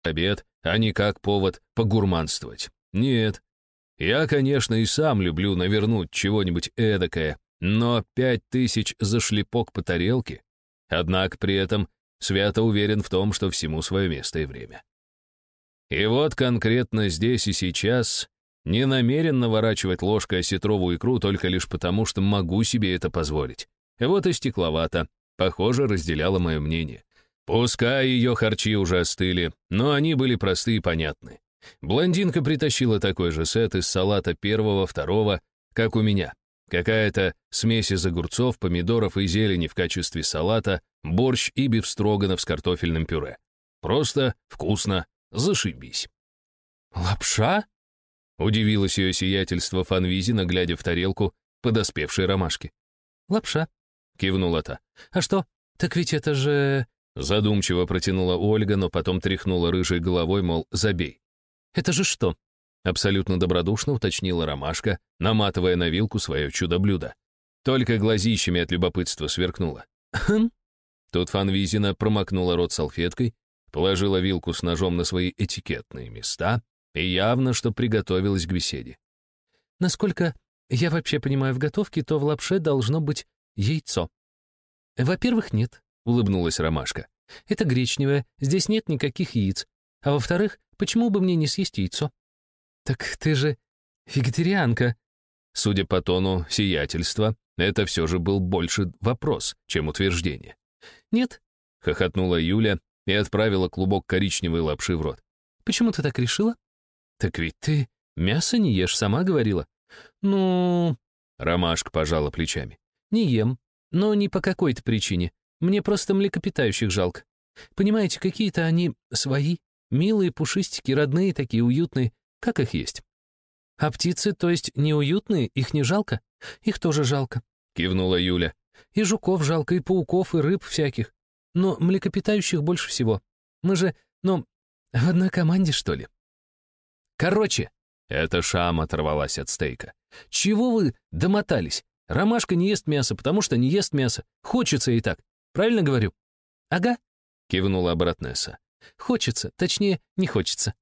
обед, а не как повод погурманствовать. Нет. Я, конечно, и сам люблю навернуть чего-нибудь эдакое, но 5000 за шлепок по тарелке. Однако при этом свято уверен в том, что всему свое место и время. И вот конкретно здесь и сейчас не намерен наворачивать ложкой осетровую икру только лишь потому, что могу себе это позволить. Вот и стекловата, похоже, разделяла мое мнение. Пускай ее харчи уже остыли, но они были просты и понятны. Блондинка притащила такой же сет из салата первого, второго, как у меня. Какая-то смесь из огурцов, помидоров и зелени в качестве салата, борщ и бифстроганов с картофельным пюре. Просто вкусно, зашибись. «Лапша?» — удивилось ее сиятельство Фанвизина, глядя в тарелку подоспевшей ромашки. «Лапша», — кивнула та. «А что? Так ведь это же...» Задумчиво протянула Ольга, но потом тряхнула рыжей головой, мол, забей. «Это же что?» — абсолютно добродушно уточнила ромашка, наматывая на вилку свое чудо-блюдо. Только глазищами от любопытства сверкнула. «Хм?» Тут Фанвизина промокнула рот салфеткой, положила вилку с ножом на свои этикетные места и явно, что приготовилась к беседе. «Насколько я вообще понимаю в готовке, то в лапше должно быть яйцо». «Во-первых, нет», — улыбнулась ромашка. «Это гречневое, здесь нет никаких яиц. А во-вторых, почему бы мне не съесть яйцо?» «Так ты же вегетарианка». Судя по тону сиятельства, это все же был больше вопрос, чем утверждение. «Нет», — хохотнула Юля и отправила клубок коричневой лапши в рот. «Почему ты так решила?» «Так ведь ты мясо не ешь, сама говорила». «Ну...» — ромашка пожала плечами. «Не ем, но не по какой-то причине. Мне просто млекопитающих жалко. Понимаете, какие-то они свои, милые, пушистики, родные такие, уютные, как их есть. А птицы, то есть неуютные, их не жалко? Их тоже жалко», — кивнула Юля. «И жуков жалко, и пауков, и рыб всяких. Но млекопитающих больше всего. Мы же, в одной команде, что ли?» «Короче», — эта Шама оторвалась от стейка. «Чего вы домотались? Ромашка не ест мясо, потому что не ест мясо. Хочется ей так. Правильно говорю?» «Ага», — кивнула Абратнесса. «Хочется, точнее, не хочется».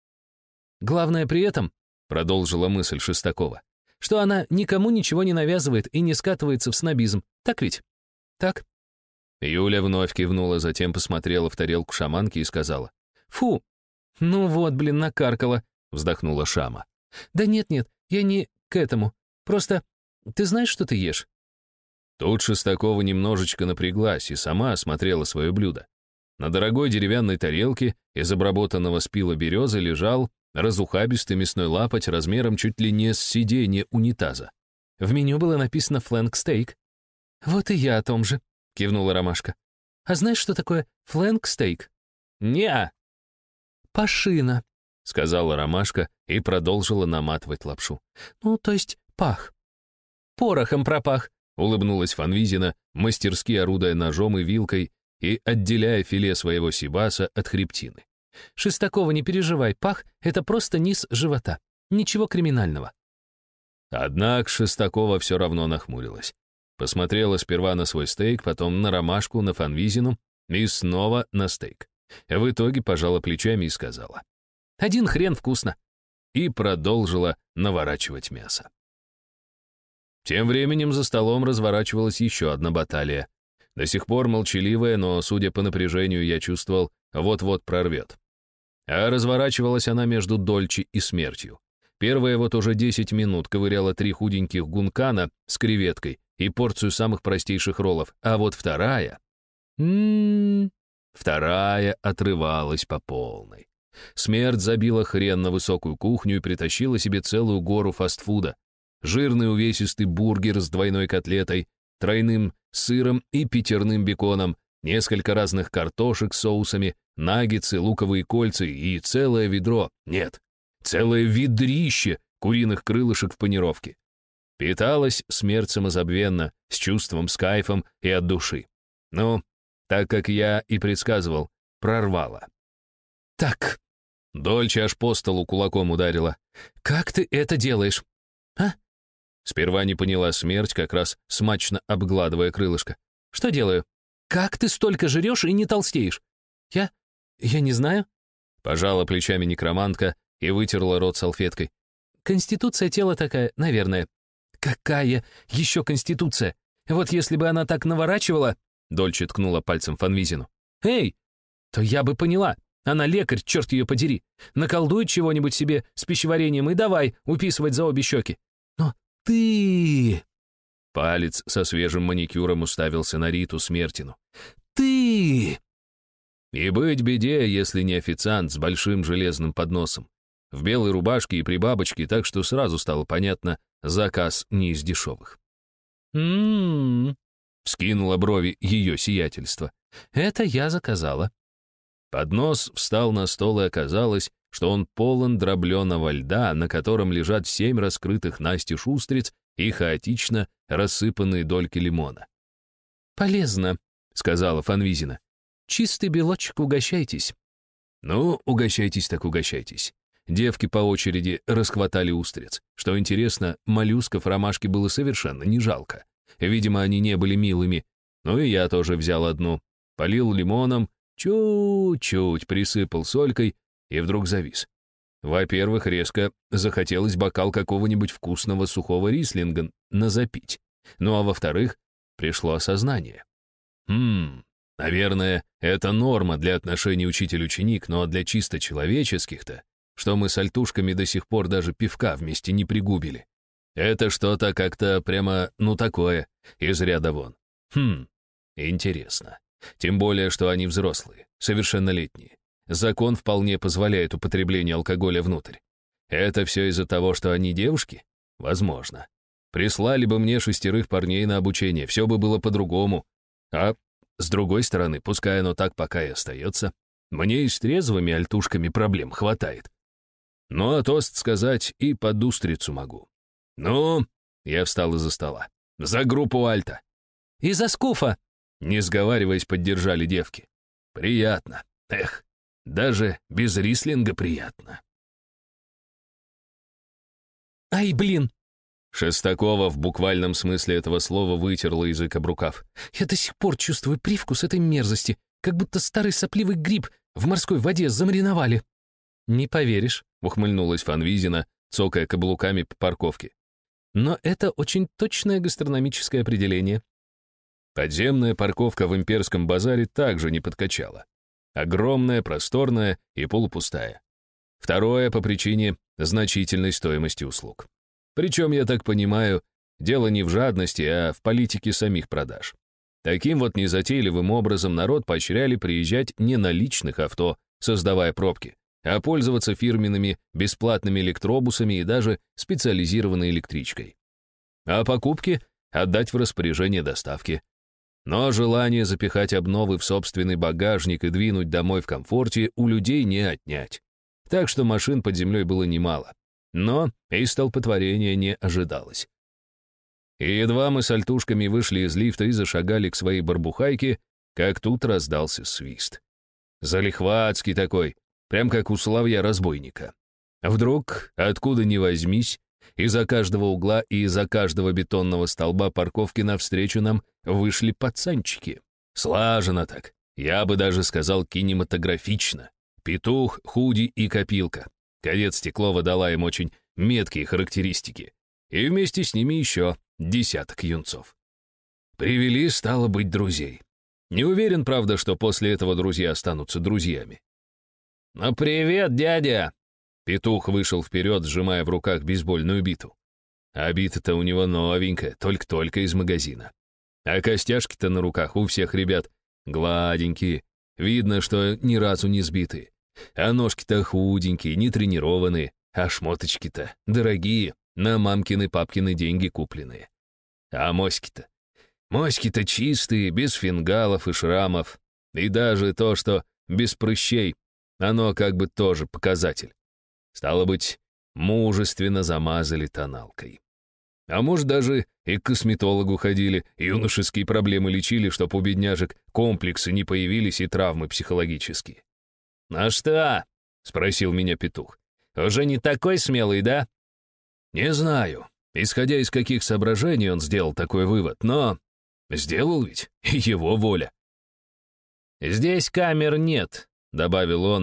«Главное при этом», — продолжила мысль Шестакова, «что она никому ничего не навязывает и не скатывается в снобизм. Так ведь?» «Так». Юля вновь кивнула, затем посмотрела в тарелку шаманки и сказала. «Фу! Ну вот, блин, накаркала», — вздохнула Шама. «Да нет-нет, я не к этому. Просто ты знаешь, что ты ешь?» Тут Шестакова немножечко напряглась и сама осмотрела свое блюдо. На дорогой деревянной тарелке из обработанного спила березы лежал разухабистый мясной лапоть размером чуть ли не с сиденье унитаза. В меню было написано «флэнк-стейк». «Вот и я о том же», — кивнула ромашка. «А знаешь, что такое флэнк-стейк?» «Не-а». «Пашина», — сказала ромашка и продолжила наматывать лапшу. «Ну, то есть пах». «Порохом пропах», — улыбнулась Фанвизина, мастерски орудуя ножом и вилкой и отделяя филе своего сибаса от хребтины. «Шестакова, не переживай, пах — это просто низ живота. Ничего криминального». Однако Шестакова все равно нахмурилась. Посмотрела сперва на свой стейк, потом на ромашку, на Фанвизину и снова на стейк. В итоге пожала плечами и сказала: «Один хрен вкусно». И продолжила наворачивать мясо. Тем временем за столом разворачивалась еще одна баталия. До сих пор молчаливая, но, судя по напряжению, я чувствовал, вот-вот прорвет. А разворачивалась она между Дольче и смертью. Первая вот уже 10 минут ковыряла 3 худеньких гункана с креветкой и порцию самых простейших роллов, а вот вторая... Вторая отрывалась по полной. Смерть забила хрен на высокую кухню и притащила себе целую гору фастфуда. Жирный увесистый бургер с двойной котлетой, тройным сыром и пятерным беконом, несколько разных картошек с соусами, наггетсы, луковые кольца и целое ведро, нет, целое ведрище куриных крылышек в панировке. Питалась смерть самозабвенно, с чувством, с кайфом и от души. Ну, так как я и предсказывал, прорвала. «Так», — Дольче аж по столу кулаком ударила. «Как ты это делаешь?» «А?» Сперва не поняла смерть, как раз смачно обгладывая крылышко. «Что делаю? Как ты столько жрешь и не толстеешь?» Я не знаю». Пожала плечами некромантка и вытерла рот салфеткой. Конституция тела такая, наверное. Какая еще конституция? Вот если бы она так наворачивала, Дольче ткнула пальцем Фанвизину. Эй, то я бы поняла. Она лекарь, черт ее подери. Наколдует чего-нибудь себе с пищеварением и давай уписывать за обе щеки. Но ты... Палец со свежим маникюром уставился на Риту Смертину. Ты... И быть беде, если не официант с большим железным подносом. В белой рубашке и при бабочке, так что сразу стало понятно, заказ не из дешевых. Вскинула брови ее сиятельство. Это я заказала. Поднос встал на стол, и оказалось, что он полон дробленого льда, на котором лежат 7 раскрытых настежь устриц и хаотично рассыпанные дольки лимона. «Полезно», — сказала Фанвизина. «Чистый белочек, угощайтесь». Ну, угощайтесь так угощайтесь. Девки по очереди расхватали устриц. Что интересно, моллюсков ромашки было совершенно не жалко. Видимо, они не были милыми. Ну и я тоже взял одну. Полил лимоном, чуть-чуть присыпал солькой и вдруг завис. Во-первых, резко захотелось бокал какого-нибудь вкусного сухого рислинга назапить. Ну а во-вторых, пришло осознание. Наверное, это норма для отношений учитель-ученик, но для чисто человеческих-то, что мы с альтушками до сих пор даже пивка вместе не пригубили. Это что-то как-то прямо, такое, из ряда вон. Интересно. Тем более, что они взрослые, совершеннолетние. Закон вполне позволяет употребление алкоголя внутрь. Это все из-за того, что они девушки? Возможно. Прислали бы мне 6 парней на обучение, все бы было по-другому. А с другой стороны, пускай оно так пока и остается, мне и с трезвыми альтушками проблем хватает. Ну, а тост сказать и под устрицу могу. Ну, я встал из-за стола. За группу Альта. И за Скуфа. Не сговариваясь, поддержали девки. Приятно. Эх, даже без рислинга приятно. Ай, блин. Шестакова в буквальном смысле этого слова вытерла язык об рукав. Я до сих пор чувствую привкус этой мерзости, как будто старый сопливый гриб в морской воде замариновали. Не поверишь, ухмыльнулась Фанвизина, цокая каблуками по парковке. Но это очень точное гастрономическое определение. Подземная парковка в Имперском базаре также не подкачала. Огромная, просторная и полупустая. Второе по причине значительной стоимости услуг. Причем, я так понимаю, дело не в жадности, а в политике самих продаж. Таким вот незатейливым образом народ поощряли приезжать не на личных авто, создавая пробки, а пользоваться фирменными бесплатными электробусами и даже специализированной электричкой. А покупки отдать в распоряжение доставки. Но желание запихать обновы в собственный багажник и двинуть домой в комфорте у людей не отнять. Так что машин под землей было немало. Но и столпотворения не ожидалось. И едва мы с альтушками вышли из лифта и зашагали к своей барбухайке, как тут раздался свист. Залихватский такой, прям как у соловья-разбойника. Вдруг, откуда ни возьмись, из-за каждого угла и из-за каждого бетонного столба парковки навстречу нам вышли пацанчики. Слаженно так, я бы даже сказал кинематографично. Петух, Худи и Копилка. Кадет Стеклова дала им очень меткие характеристики. И вместе с ними еще 10 юнцов. Привели, стало быть, друзей. Не уверен, правда, что после этого друзья останутся друзьями. «Ну, привет, дядя!» Петух вышел вперед, сжимая в руках бейсбольную биту. А бита-то у него новенькая, только-только из магазина. А костяшки-то на руках у всех ребят гладенькие. Видно, что ни разу не сбитые. А ножки-то худенькие, не тренированные. А шмоточки-то дорогие, на мамкины-папкины деньги купленные. А моськи-то? Моськи-то чистые, без фингалов и шрамов. И даже то, что без прыщей, оно как бы тоже показатель. Стало быть, мужественно замазали тоналкой. А может, даже и к косметологу ходили, юношеские проблемы лечили, чтоб у бедняжек комплексы не появились и травмы психологические. «Ну что?» — спросил меня петух. «Уже не такой смелый, да?» Не знаю, исходя из каких соображений он сделал такой вывод, но сделал ведь его воля. «Здесь камер нет», — добавил он,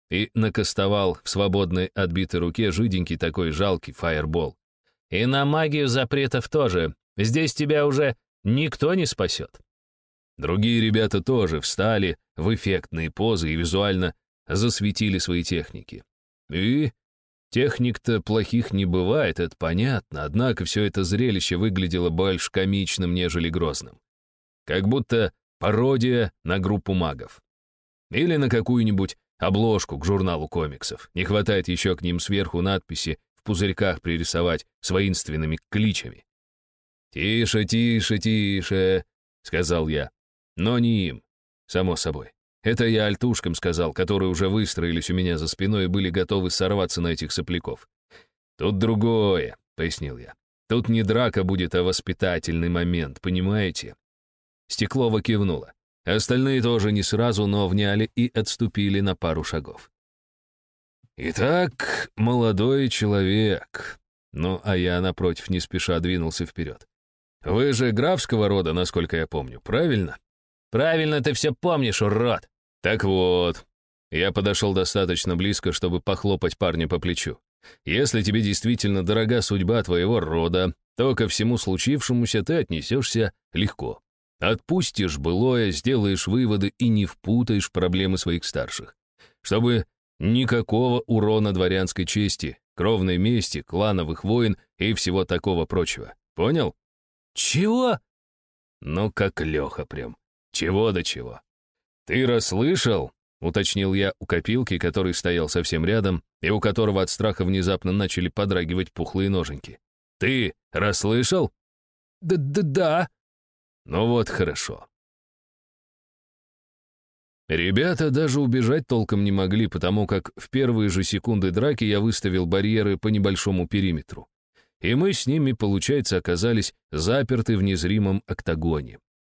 и накастовал в свободной отбитой руке жиденький такой жалкий фаербол. «И на магию запретов тоже. Здесь тебя уже никто не спасет». Другие ребята тоже встали в эффектные позы и визуально засветили свои техники. И техник-то плохих не бывает, это понятно, однако все это зрелище выглядело больше комичным, нежели грозным. Как будто пародия на группу магов. Или на какую-нибудь обложку к журналу комиксов. Не хватает еще к ним сверху надписи в пузырьках пририсовать с воинственными кличами. «Тише, тише, тише», — сказал я. Но не им, само собой. Это я альтушкам сказал, которые уже выстроились у меня за спиной и были готовы сорваться на этих сопляков. «Тут другое», — пояснил я. «Тут не драка будет, а воспитательный момент, понимаете?» Стеклова кивнула. Остальные тоже не сразу, но вняли и отступили на пару шагов. «Итак, молодой человек...» Ну, а я, напротив, не спеша двинулся вперед. «Вы же графского рода, насколько я помню, правильно?» «Правильно ты все помнишь, урод!» «Так вот...» Я подошел достаточно близко, чтобы похлопать парня по плечу. «Если тебе действительно дорога судьба твоего рода, то ко всему случившемуся ты отнесешься легко. Отпустишь былое, сделаешь выводы и не впутаешь проблемы своих старших. Чтобы никакого урона дворянской чести, кровной мести, клановых войн и всего такого прочего. Понял?» «Чего?» «Ну, как Леха прям. Чего до чего?» «Ты расслышал?» — уточнил я у копилки, который стоял совсем рядом, и у которого от страха внезапно начали подрагивать пухлые ноженьки. «Ты расслышал?» Да. «Ну вот, хорошо». Ребята даже убежать толком не могли, потому как в первые же секунды драки я выставил барьеры по небольшому периметру. И мы с ними, получается, оказались заперты в незримом октагоне.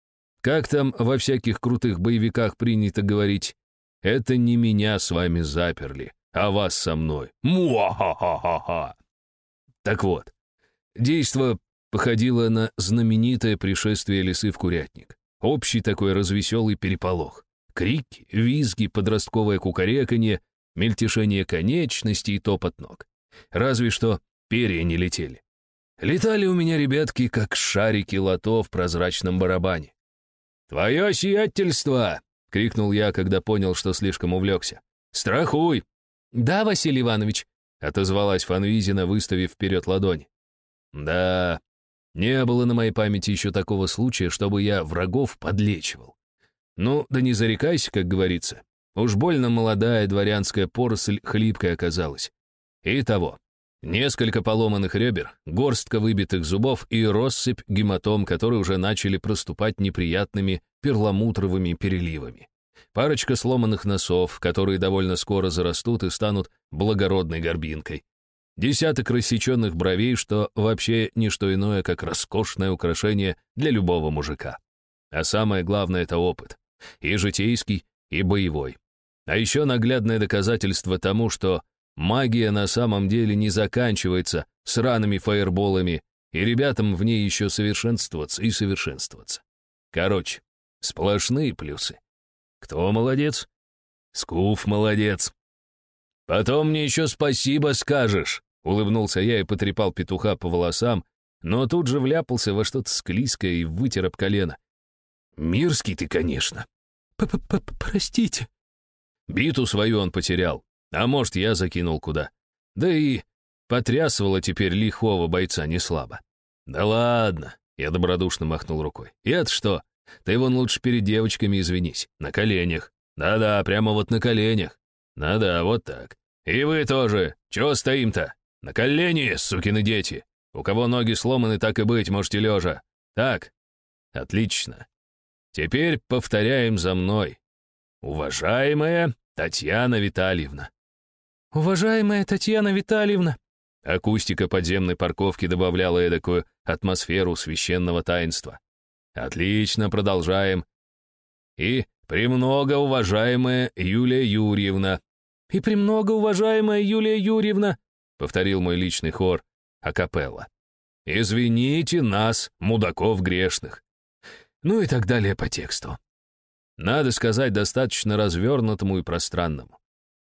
Как там во всяких крутых боевиках принято говорить, это не меня с вами заперли, а вас со мной. Муа-ха-ха-ха-ха. Так вот, действо походило на знаменитое пришествие лисы в курятник. Общий такой развеселый переполох. Крики, визги, подростковое кукареканье, мельтешение конечностей и топот ног. Разве что перья не летели. Летали у меня ребятки, как шарики лото в прозрачном барабане. «Твое сиятельство!» — крикнул я, когда понял, что слишком увлекся. «Страхуй!» «Да, Василий Иванович», — отозвалась Фанвизина, выставив вперед ладонь. «Да, не было на моей памяти еще такого случая, чтобы я врагов подлечивал. Ну, да не зарекайся, как говорится. Уж больно молодая дворянская поросль хлипкая оказалась. Итого, несколько поломанных ребер, горстка выбитых зубов и россыпь гематом, которые уже начали проступать неприятными перламутровыми переливами. Парочка сломанных носов, которые довольно скоро зарастут и станут благородной горбинкой. Десяток рассеченных бровей, что вообще не что иное, как роскошное украшение для любого мужика. А самое главное — это опыт. И житейский, и боевой. А еще наглядное доказательство тому, что магия на самом деле не заканчивается сраными фаерболами, и ребятам в ней еще совершенствоваться и совершенствоваться. Короче, сплошные плюсы. Кто молодец? Скуф молодец. Потом мне еще спасибо скажешь, улыбнулся я и потрепал петуха по волосам, но тут же вляпался во что-то склизкое и вытер об колено. Мирский ты, конечно. Простите. Биту свою он потерял, а может, я закинул куда. Да и потрясывало теперь лихого бойца не слабо. Да ладно, я добродушно махнул рукой. Я-то что? Ты вон лучше перед девочками извинись, на коленях. Да-да, прямо вот на коленях. Да-да, вот так. И вы тоже. Чего стоим-то? На колени, сукины дети. У кого ноги сломаны, так и быть, можете лежа. Так, отлично. Теперь повторяем за мной. Уважаемая Татьяна Витальевна. Уважаемая Татьяна Витальевна. Акустика подземной парковки добавляла эдакую атмосферу священного таинства. Отлично, продолжаем. И премного уважаемая Юлия Юрьевна. И премного уважаемая Юлия Юрьевна, повторил мой личный хор акапелла. Извините нас, мудаков грешных. Ну и так далее по тексту. Надо сказать, достаточно развернутому и пространному.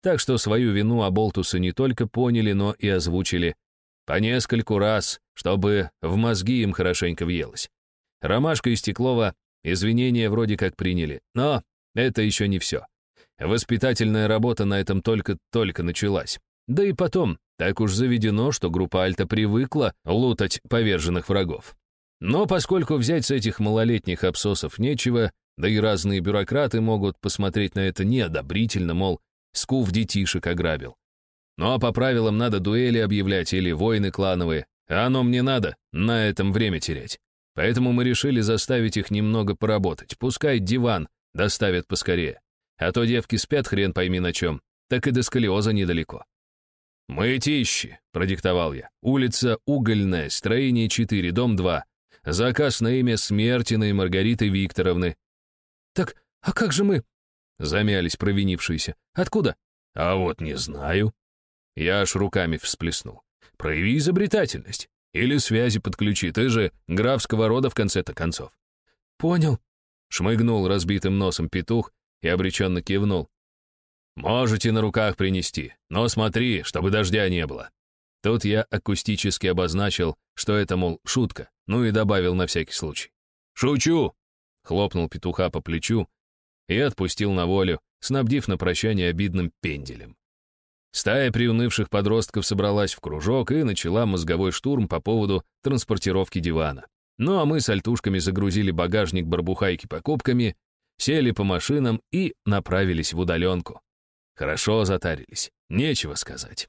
Так что свою вину оболтусы не только поняли, но и озвучили. По нескольку раз, чтобы в мозги им хорошенько въелось. Ромашка и Стеклова извинения вроде как приняли, но это еще не все. Воспитательная работа на этом только-только началась. Да и потом, так уж заведено, что группа Альта привыкла лутать поверженных врагов. Но поскольку взять с этих малолетних абсосов нечего, да и разные бюрократы могут посмотреть на это неодобрительно, мол, скуф детишек ограбил. Ну а по правилам надо дуэли объявлять или войны клановые, а оно мне надо на этом время терять. Поэтому мы решили заставить их немного поработать, пускай диван доставят поскорее. А то девки спят хрен пойми на чем, так и до сколиоза недалеко. «Мытищи», — продиктовал я. «Улица Угольная, строение 4, дом 2. Заказ на имя Смертиной Маргариты Викторовны». «Так, а как же мы?» — замялись провинившиеся. «Откуда?» «А вот не знаю». Я аж руками всплеснул. «Прояви изобретательность. Или связи подключи, ты же графского рода в конце-то концов». «Понял», — шмыгнул разбитым носом петух и обреченно кивнул. «Можете на руках принести, но смотри, чтобы дождя не было». Тут я акустически обозначил, что это, мол, шутка, ну и добавил на всякий случай. «Шучу!» — хлопнул петуха по плечу и отпустил на волю, снабдив на прощание обидным пенделем. Стая приунывших подростков собралась в кружок и начала мозговой штурм по поводу транспортировки дивана. Ну а мы с альтушками загрузили багажник барбухайки покупками, сели по машинам и направились в удаленку. Хорошо затарились, нечего сказать.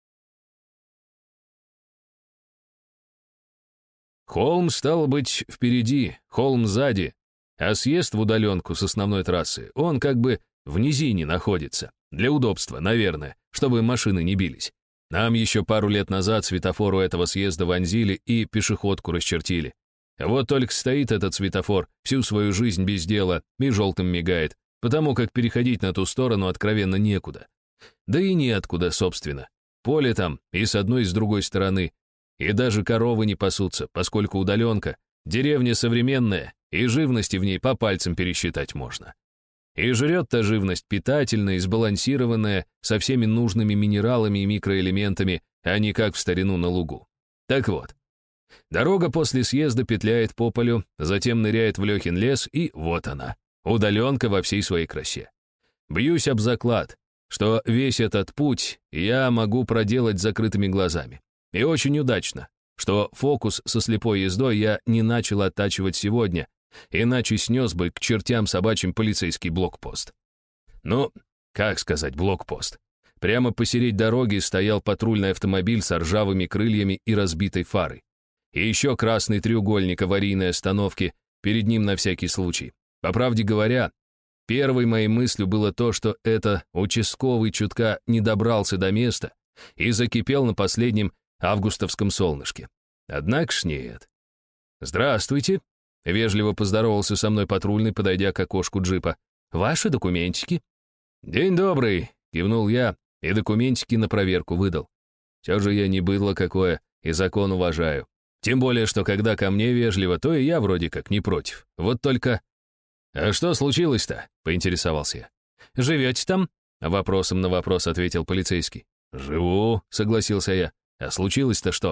Холм, стало быть, впереди, холм сзади, а съезд в удаленку с основной трассы, он как бы в низине находится. Для удобства, наверное, чтобы машины не бились. Нам еще пару лет назад светофор у этого съезда вонзили и пешеходку расчертили. Вот только стоит этот светофор всю свою жизнь без дела и желтым мигает, потому как переходить на ту сторону откровенно некуда. Да и неоткуда, собственно. Поле там и с одной, и с другой стороны. И даже коровы не пасутся, поскольку удаленка, деревня современная, и живности в ней по пальцам пересчитать можно. И жрет та живность питательная и сбалансированная, со всеми нужными минералами и микроэлементами, а не как в старину на лугу. Так вот, дорога после съезда петляет по полю, затем ныряет в Лехин лес, и вот она, удаленка во всей своей красе. Бьюсь об заклад, что весь этот путь я могу проделать с закрытыми глазами. И очень удачно, что фокус со слепой ездой я не начал оттачивать сегодня, иначе снес бы к чертям собачьим полицейский блокпост. Ну, как сказать блокпост? Прямо посередине дороги стоял патрульный автомобиль с ржавыми крыльями и разбитой фарой. И еще красный треугольник аварийной остановки перед ним на всякий случай. По правде говоря, первой моей мыслью было то, что это участковый чутка не добрался до места и закипел на последнем августовском солнышке. Однако ж нет. «Здравствуйте», — вежливо поздоровался со мной патрульный, подойдя к окошку джипа. «Ваши документики?» «День добрый», — кивнул я и документики на проверку выдал. Все же я не быдло какое и закон уважаю. Тем более, что когда ко мне вежливо, то и я вроде как не против. Вот только... «А что случилось-то?» — поинтересовался я. «Живете там?» — вопросом на вопрос ответил полицейский. «Живу», — согласился я. «А случилось-то что?»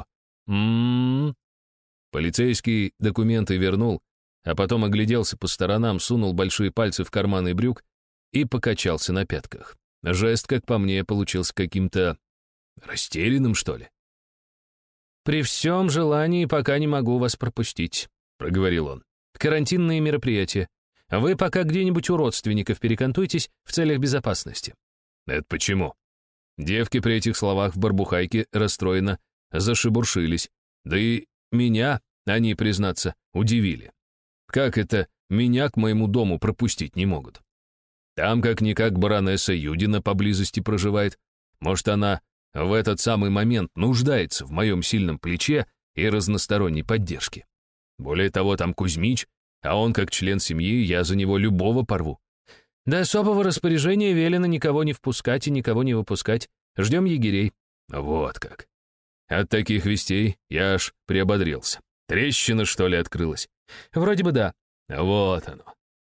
Полицейский документы вернул, а потом огляделся по сторонам, сунул большие пальцы в карманы брюк и покачался на пятках. Жест, как по мне, получился каким-то растерянным, что ли. «При всем желании пока не могу вас пропустить», — проговорил он. «Карантинные мероприятия. Вы пока где-нибудь у родственников перекантуйтесь в целях безопасности». «Это почему?» Девки при этих словах в барбухайке расстроенно зашебуршились. Да и меня они, признаться, удивили. Как это меня к моему дому пропустить не могут? Там как-никак баронесса Юдина поблизости проживает. Может, она в этот самый момент нуждается в моем сильном плече и разносторонней поддержке. Более того, там Кузьмич, а он как член семьи, я за него любого порву. До особого распоряжения велено никого не впускать и никого не выпускать. Ждем егерей». Вот как. От таких вестей я аж приободрился. Трещина, что ли, открылась? Вроде бы да. Вот оно.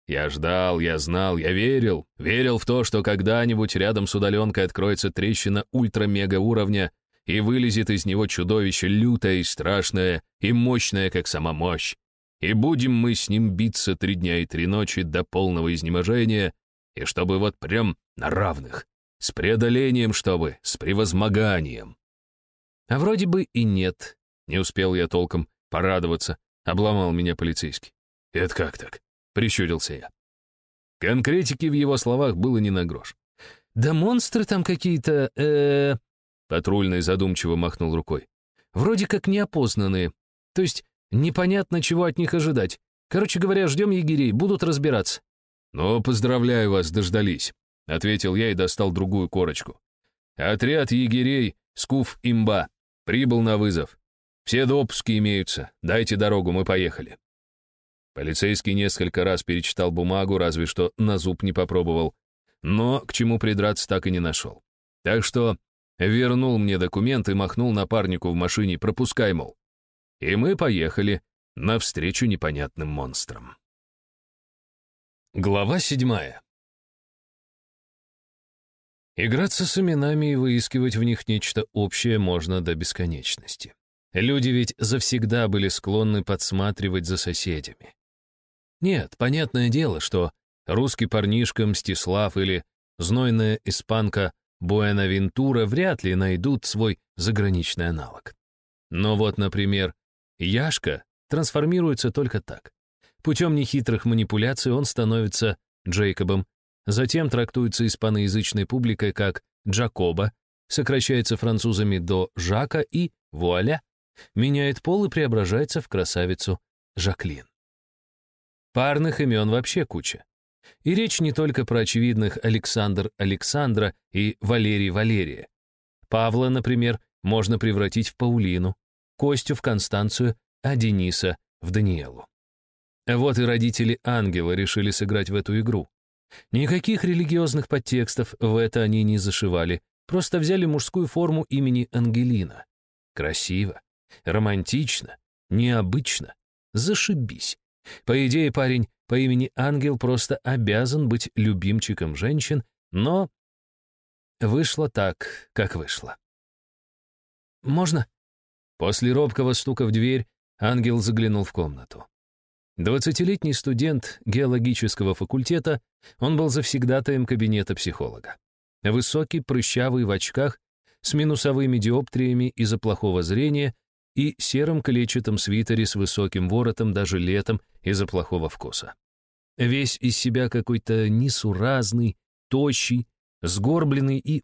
Я ждал, я знал, я верил. Верил в то, что когда-нибудь рядом с удаленкой откроется трещина ультра-мега уровня, и вылезет из него чудовище лютое и страшное, и мощное, как сама мощь. И будем мы с ним биться 3 дня и 3 ночи до полного изнеможения, и чтобы вот прям на равных, с преодолением, чтобы, с превозмоганием. А вроде бы и нет. Не успел я толком порадоваться, обломал меня полицейский. «Это как так?» — прищурился я. Конкретики в его словах было не на грош. Да монстры там какие-то, Патрульный задумчиво махнул рукой. вроде как неопознанные. То есть непонятно, чего от них ожидать. Короче говоря, ждем егерей, будут разбираться. «Ну, поздравляю вас, дождались», — ответил я и достал другую корочку. «Отряд егерей Скуф-Имба прибыл на вызов. Все допуски имеются. Дайте дорогу, мы поехали». Полицейский несколько раз перечитал бумагу, разве что на зуб не попробовал, но к чему придраться так и не нашел. Так что вернул мне документ и махнул напарнику в машине «пропускай», мол. И мы поехали навстречу непонятным монстрам. Глава 7. Играться с именами и выискивать в них нечто общее можно до бесконечности. Люди ведь завсегда были склонны подсматривать за соседями. Нет, понятное дело, что русский парнишка Мстислав или знойная испанка Буэнавентура вряд ли найдут свой заграничный аналог. Но вот, например, Яшка трансформируется только так. Путем нехитрых манипуляций он становится Джейкобом, затем трактуется испаноязычной публикой как Джакоба, сокращается французами до Жака и, вуаля, меняет пол и преображается в красавицу Жаклин. Парных имен вообще куча. И речь не только про очевидных Александр Александра и Валерий Валерия. Павла, например, можно превратить в Паулину, Костю в Констанцию, а Дениса в Даниэлу. Вот и родители Ангела решили сыграть в эту игру. Никаких религиозных подтекстов в это они не зашивали, просто взяли мужскую форму имени Ангелина. Красиво, романтично, необычно. Зашибись. По идее, парень по имени Ангел просто обязан быть любимчиком женщин, но вышло так, как вышло. «Можно?» После робкого стука в дверь Ангел заглянул в комнату. 20-летний студент геологического факультета, он был завсегдатаем кабинета психолога. Высокий, прыщавый, в очках, с минусовыми диоптриями из-за плохого зрения и серым клетчатом свитере с высоким воротом даже летом из-за плохого вкуса. Весь из себя какой-то несуразный, тощий, сгорбленный и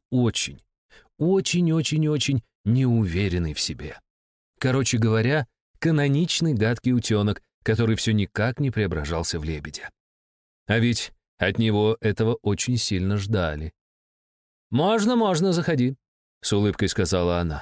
очень неуверенный в себе. Короче говоря, каноничный гадкий утенок, который все никак не преображался в лебедя. А ведь от него этого очень сильно ждали. «Можно, заходи», — с улыбкой сказала она.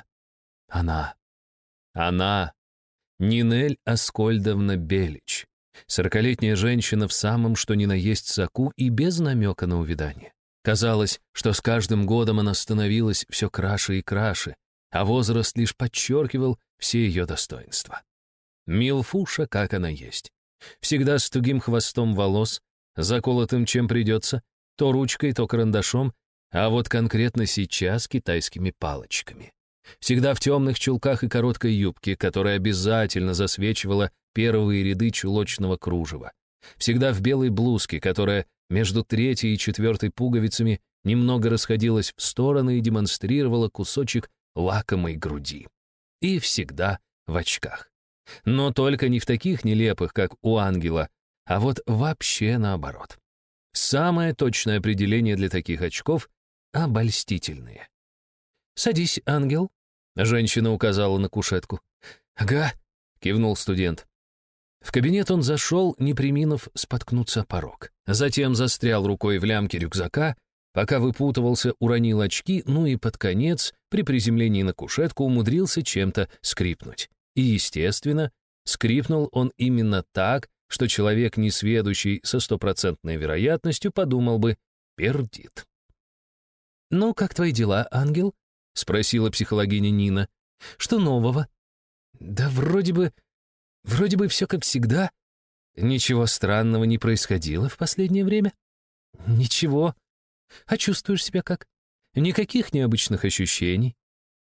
Она, Нинель Аскольдовна Белич, 40-летняя женщина в самом что ни на есть соку и без намека на увядание. Казалось, что с каждым годом она становилась все краше и краше, а возраст лишь подчеркивал все ее достоинства. Милфуша, как она есть. Всегда с тугим хвостом волос, заколотым чем придется, то ручкой, то карандашом, а вот конкретно сейчас китайскими палочками. Всегда в темных чулках и короткой юбке, которая обязательно засвечивала первые ряды чулочного кружева. Всегда в белой блузке, которая между 3-й и 4-й пуговицами немного расходилась в стороны и демонстрировала кусочек лакомой груди. И всегда в очках. Но только не в таких нелепых, как у Ангела, а вот вообще наоборот. Самое точное определение для таких очков — обольстительные. «Садись, Ангел», — женщина указала на кушетку. «Ага», — кивнул студент. В кабинет он зашел, не преминув споткнуться о порог. Затем застрял рукой в лямке рюкзака, пока выпутывался, уронил очки, ну и под конец, при приземлении на кушетку, умудрился чем-то скрипнуть. И, естественно, скрипнул он именно так, что человек, несведущий со 100% вероятностью, подумал бы «пердит». «Ну, как твои дела, Ангел?» — спросила психологиня Нина. «Что нового?» «Да вроде бы все как всегда». ничего странного не происходило в последнее время? Ничего. А чувствуешь себя как? Никаких необычных ощущений?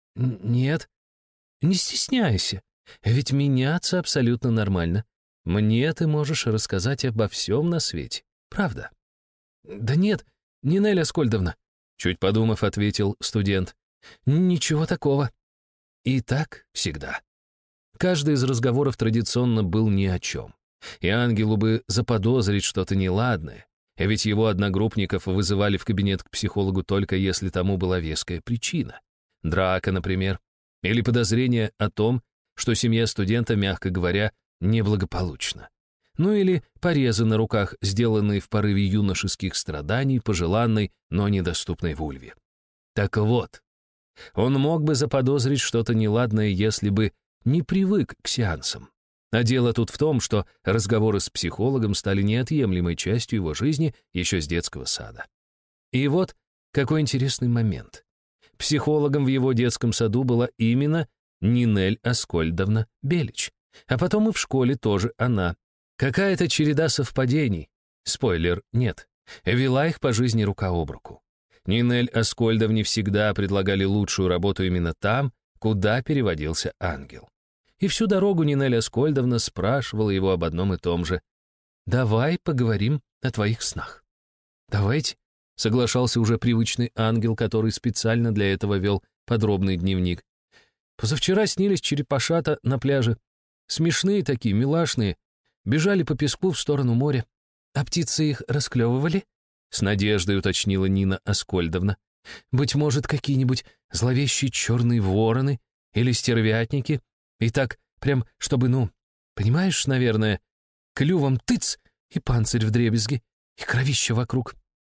Нет. Не стесняйся, ведь меняться абсолютно нормально. Мне ты можешь рассказать обо всем на свете. Правда? Да нет, Нинель Аскольдовна, чуть подумав, ответил студент. Ничего такого. И так всегда. Каждый из разговоров традиционно был ни о чем. И ангелу бы заподозрить что-то неладное, ведь его одногруппников вызывали в кабинет к психологу только если тому была веская причина. Драка, например, или подозрение о том, что семья студента, мягко говоря, неблагополучна. Ну или порезы на руках, сделанные в порыве юношеских страданий по желанной, но недоступной вульве. Так вот, он мог бы заподозрить что-то неладное, если бы не привык к сеансам. А дело тут в том, что разговоры с психологом стали неотъемлемой частью его жизни еще с детского сада. И вот какой интересный момент. Психологом в его детском саду была именно Нинель Аскольдовна Белич. А потом и в школе тоже она. Какая-то череда совпадений. Спойлер, нет. Вела их по жизни рука об руку. Нинель Аскольдовне всегда предлагали лучшую работу именно там, куда переводился ангел. И всю дорогу Нинель Аскольдовна спрашивала его об одном и том же. «Давай поговорим о твоих снах». «Давайте», — соглашался уже привычный ангел, который специально для этого вел подробный дневник. «Позавчера снились черепашата на пляже. Смешные такие, милашные. Бежали по песку в сторону моря. А птицы их расклевывали?» С надеждой уточнила Нина Аскольдовна. «Быть может, какие-нибудь зловещие черные вороны или стервятники? И так, прям, чтобы, понимаешь, наверное, клювом тыц и панцирь вдребезги, и кровища вокруг».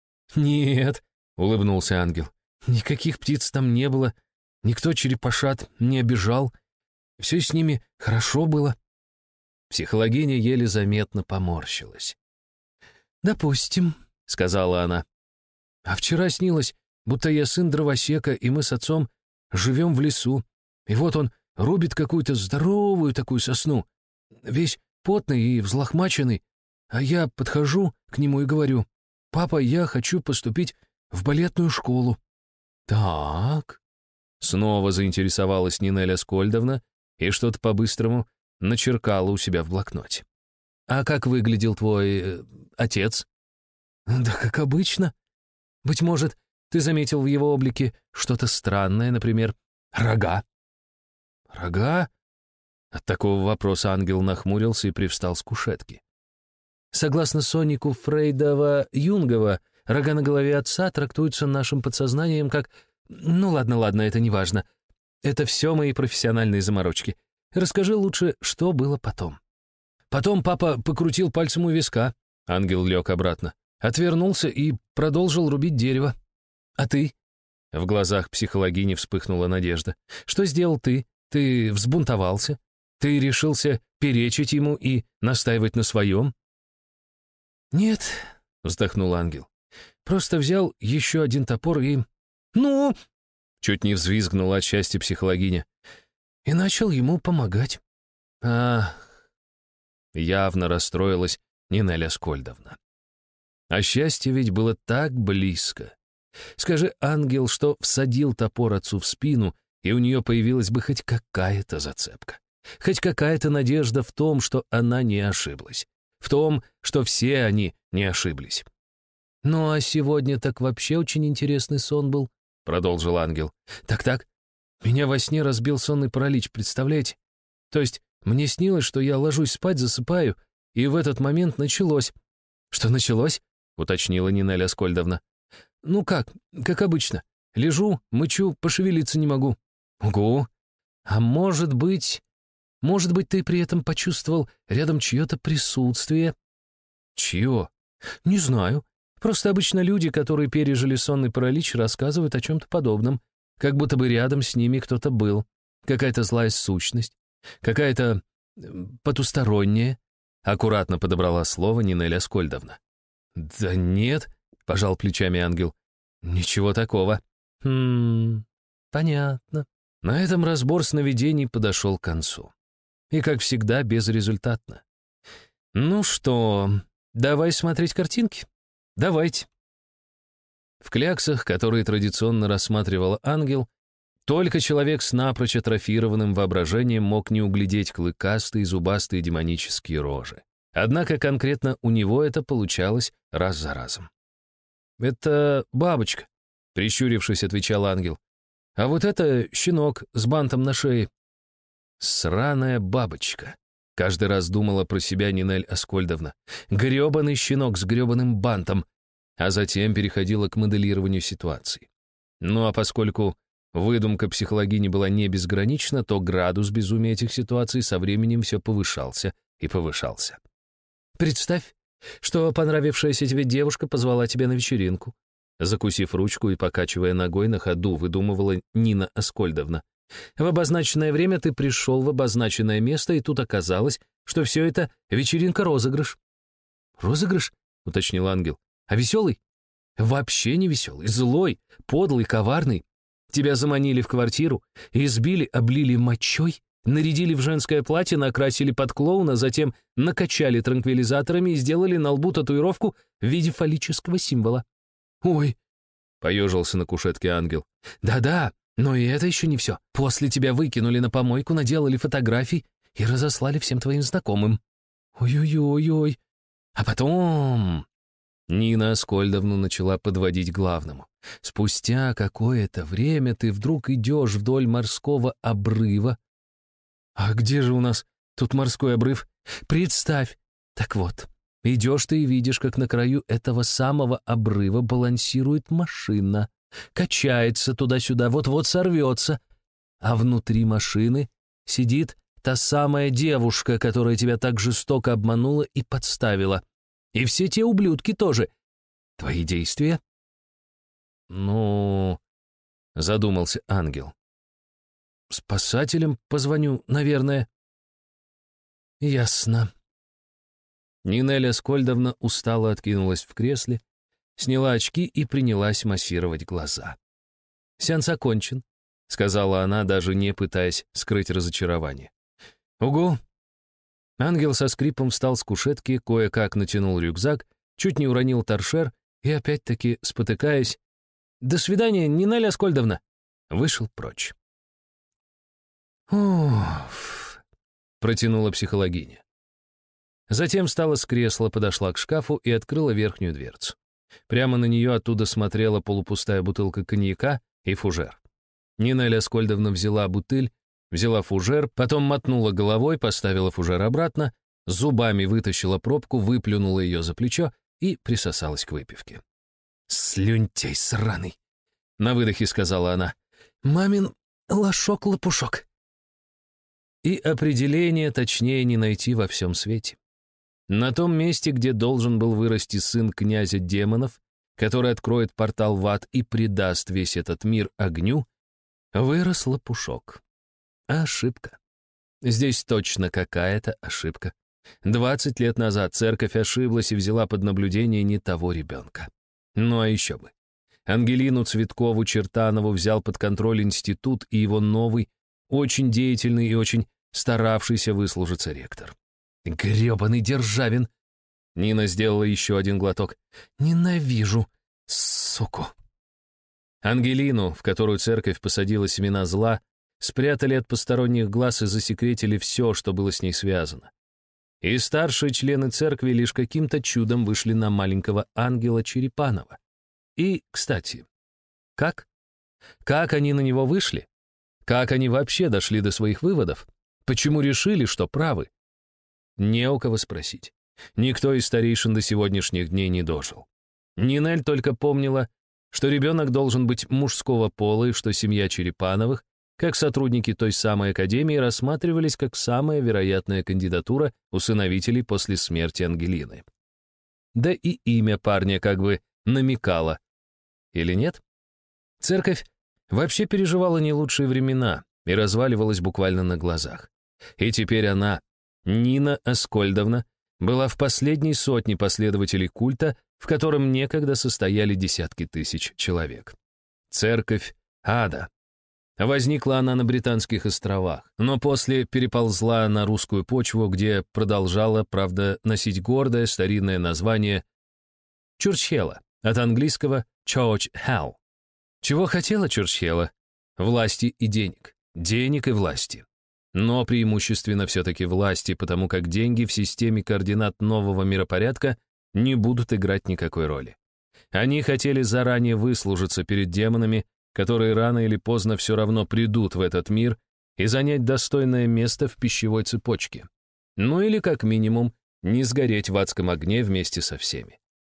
«Нет», — улыбнулся ангел, — «никаких птиц там не было, никто черепашат не обижал, все с ними хорошо было». Психологиня еле заметно поморщилась. «Допустим», — сказала она. «А вчера снилось, будто я сын дровосека, и мы с отцом живем в лесу, и вот он рубит какую-то здоровую такую сосну, весь потный и взлохмаченный, а я подхожу к нему и говорю: «Папа, я хочу поступить в балетную школу». «Так», — снова заинтересовалась Нинель Аскольдовна и что-то по-быстрому начеркала у себя в блокноте. «А как выглядел твой отец?» «Да как обычно. Быть может, ты заметил в его облике что-то странное, например, рога». «Рога?» От такого вопроса ангел нахмурился и привстал с кушетки. Согласно соннику Фрейдова-Юнгова, рога на голове отца трактуются нашим подсознанием как... ладно, это не важно. Это все мои профессиональные заморочки. Расскажи лучше, что было потом. Потом папа покрутил пальцем у виска. Ангел лег обратно. Отвернулся и продолжил рубить дерево. А ты? В глазах психологини вспыхнула надежда. Что сделал ты? Ты взбунтовался? Ты решился перечить ему и настаивать на своем? «Нет», — вздохнул ангел, — «просто взял еще один топор и...» «Ну?» — чуть не взвизгнула от счастья психологиня. «И начал ему помогать». «Ах!» — явно расстроилась Нинель Аскольдовна. А счастье ведь было так близко. Скажи, ангел, что всадил топор отцу в спину, и у нее появилась бы хоть какая-то зацепка. Хоть какая-то надежда в том, что она не ошиблась. В том, что все они не ошиблись. «Ну а сегодня так вообще очень интересный сон был», — продолжил ангел. «Так, меня во сне разбил сонный паралич, представляете? То есть мне снилось, что я ложусь спать, засыпаю, и в этот момент началось». «Что началось?» — уточнила Нинель Аскольдовна. «Ну как обычно. Лежу, мычу, пошевелиться не могу». «Угу. А может быть, ты при этом почувствовал рядом чье-то присутствие?» «Чье?» «Не знаю. Просто обычно люди, которые пережили сонный паралич, рассказывают о чем-то подобном, как будто бы рядом с ними кто-то был, какая-то злая сущность, какая-то потусторонняя». Аккуратно подобрала слово Нинель Аскольдовна. «Да нет», — пожал плечами ангел, — «ничего такого». Понятно». На этом разбор сновидений подошел к концу. И, как всегда, безрезультатно. «Ну что, давай смотреть картинки? Давайте». В кляксах, которые традиционно рассматривал ангел, только человек с напрочь атрофированным воображением мог не углядеть клыкастые, зубастые демонические рожи. Однако конкретно у него это получалось раз за разом. «Это бабочка», — прищурившись, отвечал ангел. «А вот это щенок с бантом на шее». «Сраная бабочка», — каждый раз думала про себя Нинель Аскольдовна. «Грёбаный щенок с грёбаным бантом», а затем переходила к моделированию ситуации. Ну а поскольку выдумка психологини была не безгранична, то градус безумия этих ситуаций со временем все повышался и повышался. «Представь, что понравившаяся тебе девушка позвала тебя на вечеринку». Закусив ручку и покачивая ногой на ходу, выдумывала Нина Аскольдовна. «В обозначенное время ты пришел в обозначенное место, и тут оказалось, что все это вечеринка-розыгрыш». «Розыгрыш?» — уточнил ангел. «А веселый?» «Вообще не веселый, злой, подлый, коварный. Тебя заманили в квартиру, избили, облили мочой, нарядили в женское платье, накрасили под клоуна, затем накачали транквилизаторами и сделали на лбу татуировку в виде фаллического символа». «Ой!» — поежился на кушетке ангел. «Да-да, но и это еще не все. После тебя выкинули на помойку, наделали фотографий и разослали всем твоим знакомым». «Ой-ой-ой-ой!» «А потом...» Нина Аскольдовна начала подводить к главному. «Спустя какое-то время ты вдруг идешь вдоль морского обрыва». «А где же у нас тут морской обрыв?» «Представь! Так вот, идешь ты и видишь, как на краю этого самого обрыва балансирует машина, качается туда-сюда, вот-вот сорвется, а внутри машины сидит та самая девушка, которая тебя так жестоко обманула и подставила. И все те ублюдки тоже. Твои действия?» «Ну...» — задумался ангел. «Спасателям позвоню, наверное». «Ясно». Нинель Аскольдовна устало откинулась в кресле, сняла очки и принялась массировать глаза. «Сеанс окончен», — сказала она, даже не пытаясь скрыть разочарование. «Угу». Ангел со скрипом встал с кушетки, кое-как натянул рюкзак, чуть не уронил торшер и, опять-таки, спотыкаясь, «До свидания, Нинель Аскольдовна!» вышел прочь. «Уф», — протянула психологиня. Затем встала с кресла, подошла к шкафу и открыла верхнюю дверцу. Прямо на нее оттуда смотрела полупустая бутылка коньяка и фужер. Нинель Аскольдовна взяла бутыль, взяла фужер, потом мотнула головой, поставила фужер обратно, зубами вытащила пробку, выплюнула ее за плечо и присосалась к выпивке. «Слюнтяй сраный!» — на выдохе сказала она. «Мамин лошок-лопушок». И определение точнее не найти во всем свете. На том месте, где должен был вырасти сын князя демонов, который откроет портал в ад и предаст весь этот мир огню, вырос лопушок. Ошибка. Здесь точно какая-то ошибка. 20 лет назад церковь ошиблась и взяла под наблюдение не того ребенка. Ну а еще бы. Ангелину Цветкову-Чертанову взял под контроль институт и его новый, очень деятельный и очень старавшийся выслужиться ректор. Грёбаный Державин! Нина сделала еще один глоток. Ненавижу, суку. Ангелину, в которую церковь посадила семена зла, спрятали от посторонних глаз и засекретили все, что было с ней связано. И старшие члены церкви лишь каким-то чудом вышли на маленького ангела Черепанова. И, кстати, как? Как они на него вышли? Как они вообще дошли до своих выводов? Почему решили, что правы? Не у кого спросить. Никто из старейшин до сегодняшних дней не дожил. Нинель только помнила, что ребенок должен быть мужского пола и что семья Черепановых, как сотрудники той самой академии, рассматривались как самая вероятная кандидатура усыновителей после смерти Ангелины. Да и имя парня как бы намекало. Или нет? Церковь вообще переживала не лучшие времена и разваливалась буквально на глазах. И теперь она, Нина Аскольдовна, была в последней сотне последователей культа, в котором некогда состояли десятки тысяч человек. Церковь ада. Возникла она на Британских островах, но после переползла на русскую почву, где продолжала, правда, носить гордое старинное название Чурчхела, от английского Church Hell. Чего хотела Чурчхела? Власти и денег. Денег и власти. Но преимущественно все-таки власти, потому как деньги в системе координат нового миропорядка не будут играть никакой роли. Они хотели заранее выслужиться перед демонами, которые рано или поздно все равно придут в этот мир, и занять достойное место в пищевой цепочке. Ну или, как минимум, не сгореть в адском огне вместе со всеми.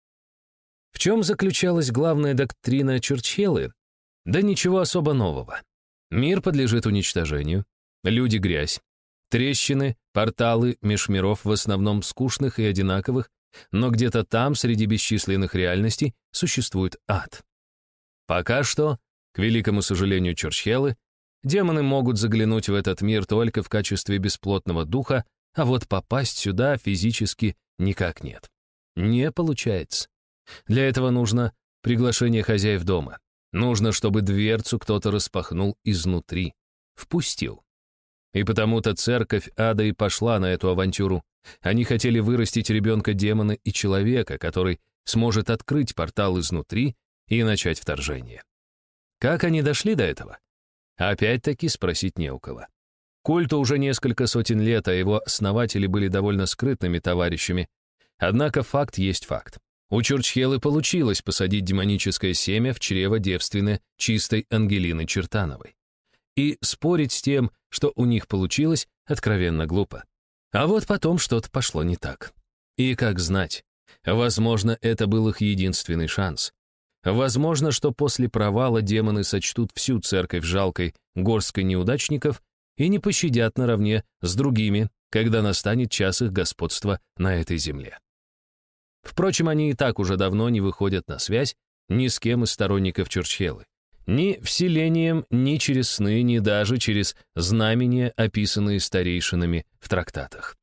В чем заключалась главная доктрина Чурчхелы? Да ничего особо нового. Мир подлежит уничтожению, люди — грязь, трещины, порталы меж миров в основном скучных и одинаковых, но где-то там, среди бесчисленных реальностей, существует ад. Пока что, к великому сожалению Чурчхелы, демоны могут заглянуть в этот мир только в качестве бесплотного духа, а вот попасть сюда физически никак нет. Не получается. Для этого нужно приглашение хозяев дома. Нужно, чтобы дверцу кто-то распахнул изнутри, впустил. И потому-то церковь ада и пошла на эту авантюру. Они хотели вырастить ребенка-демона и человека, который сможет открыть портал изнутри и начать вторжение. Как они дошли до этого? Опять-таки спросить не у кого. Культу уже несколько сотен лет, а его основатели были довольно скрытными товарищами. Однако факт есть факт. У Чурчхелы получилось посадить демоническое семя в чрево девственной, чистой Ангелины Чертановой. И спорить с тем, что у них получилось, откровенно глупо. А вот потом что-то пошло не так. И как знать, возможно, это был их единственный шанс. Возможно, что после провала демоны сочтут всю церковь жалкой горсткой неудачников и не пощадят наравне с другими, когда настанет час их господства на этой земле. Впрочем, они и так уже давно не выходят на связь ни с кем из сторонников Чурчхелы. Ни вселением, ни через сны, ни даже через знамения, описанные старейшинами в трактатах.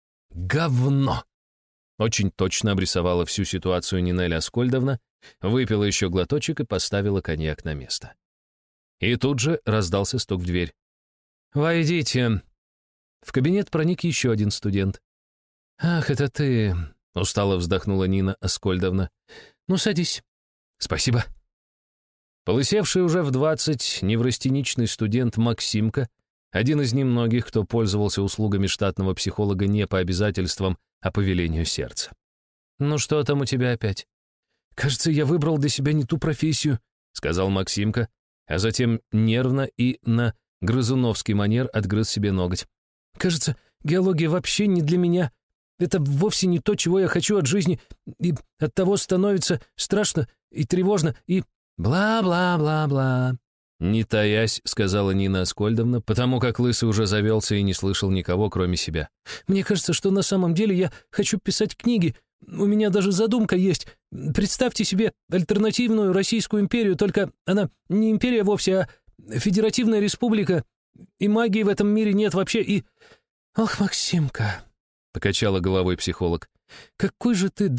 Говно! Очень точно обрисовала всю ситуацию Нинель Аскольдовна, выпила еще глоточек и поставила коньяк на место. И тут же раздался стук в дверь. «Войдите!» В кабинет проник еще один студент. «Ах, это ты!» — устало вздохнула Нина Аскольдовна. «Ну, садись». «Спасибо». Полысевший уже в 20 неврастеничный студент Максимка, один из немногих, кто пользовался услугами штатного психолога не по обязательствам, а по велению сердца. «Ну что там у тебя опять?» «Кажется, я выбрал для себя не ту профессию», — сказал Максимка, а затем нервно и на грызуновский манер отгрыз себе ноготь. «Кажется, геология вообще не для меня. Это вовсе не то, чего я хочу от жизни, и от того становится страшно и тревожно, и бла-бла-бла-бла». Не таясь, сказала Нина Аскольдовна, потому как Лысый уже завелся и не слышал никого, кроме себя. «Мне кажется, что на самом деле я хочу писать книги. У меня даже задумка есть. Представьте себе альтернативную Российскую империю, только она не империя вовсе, а федеративная республика, и магии в этом мире нет вообще, и...» «Ох, Максимка», — покачала головой психолог, «какой же ты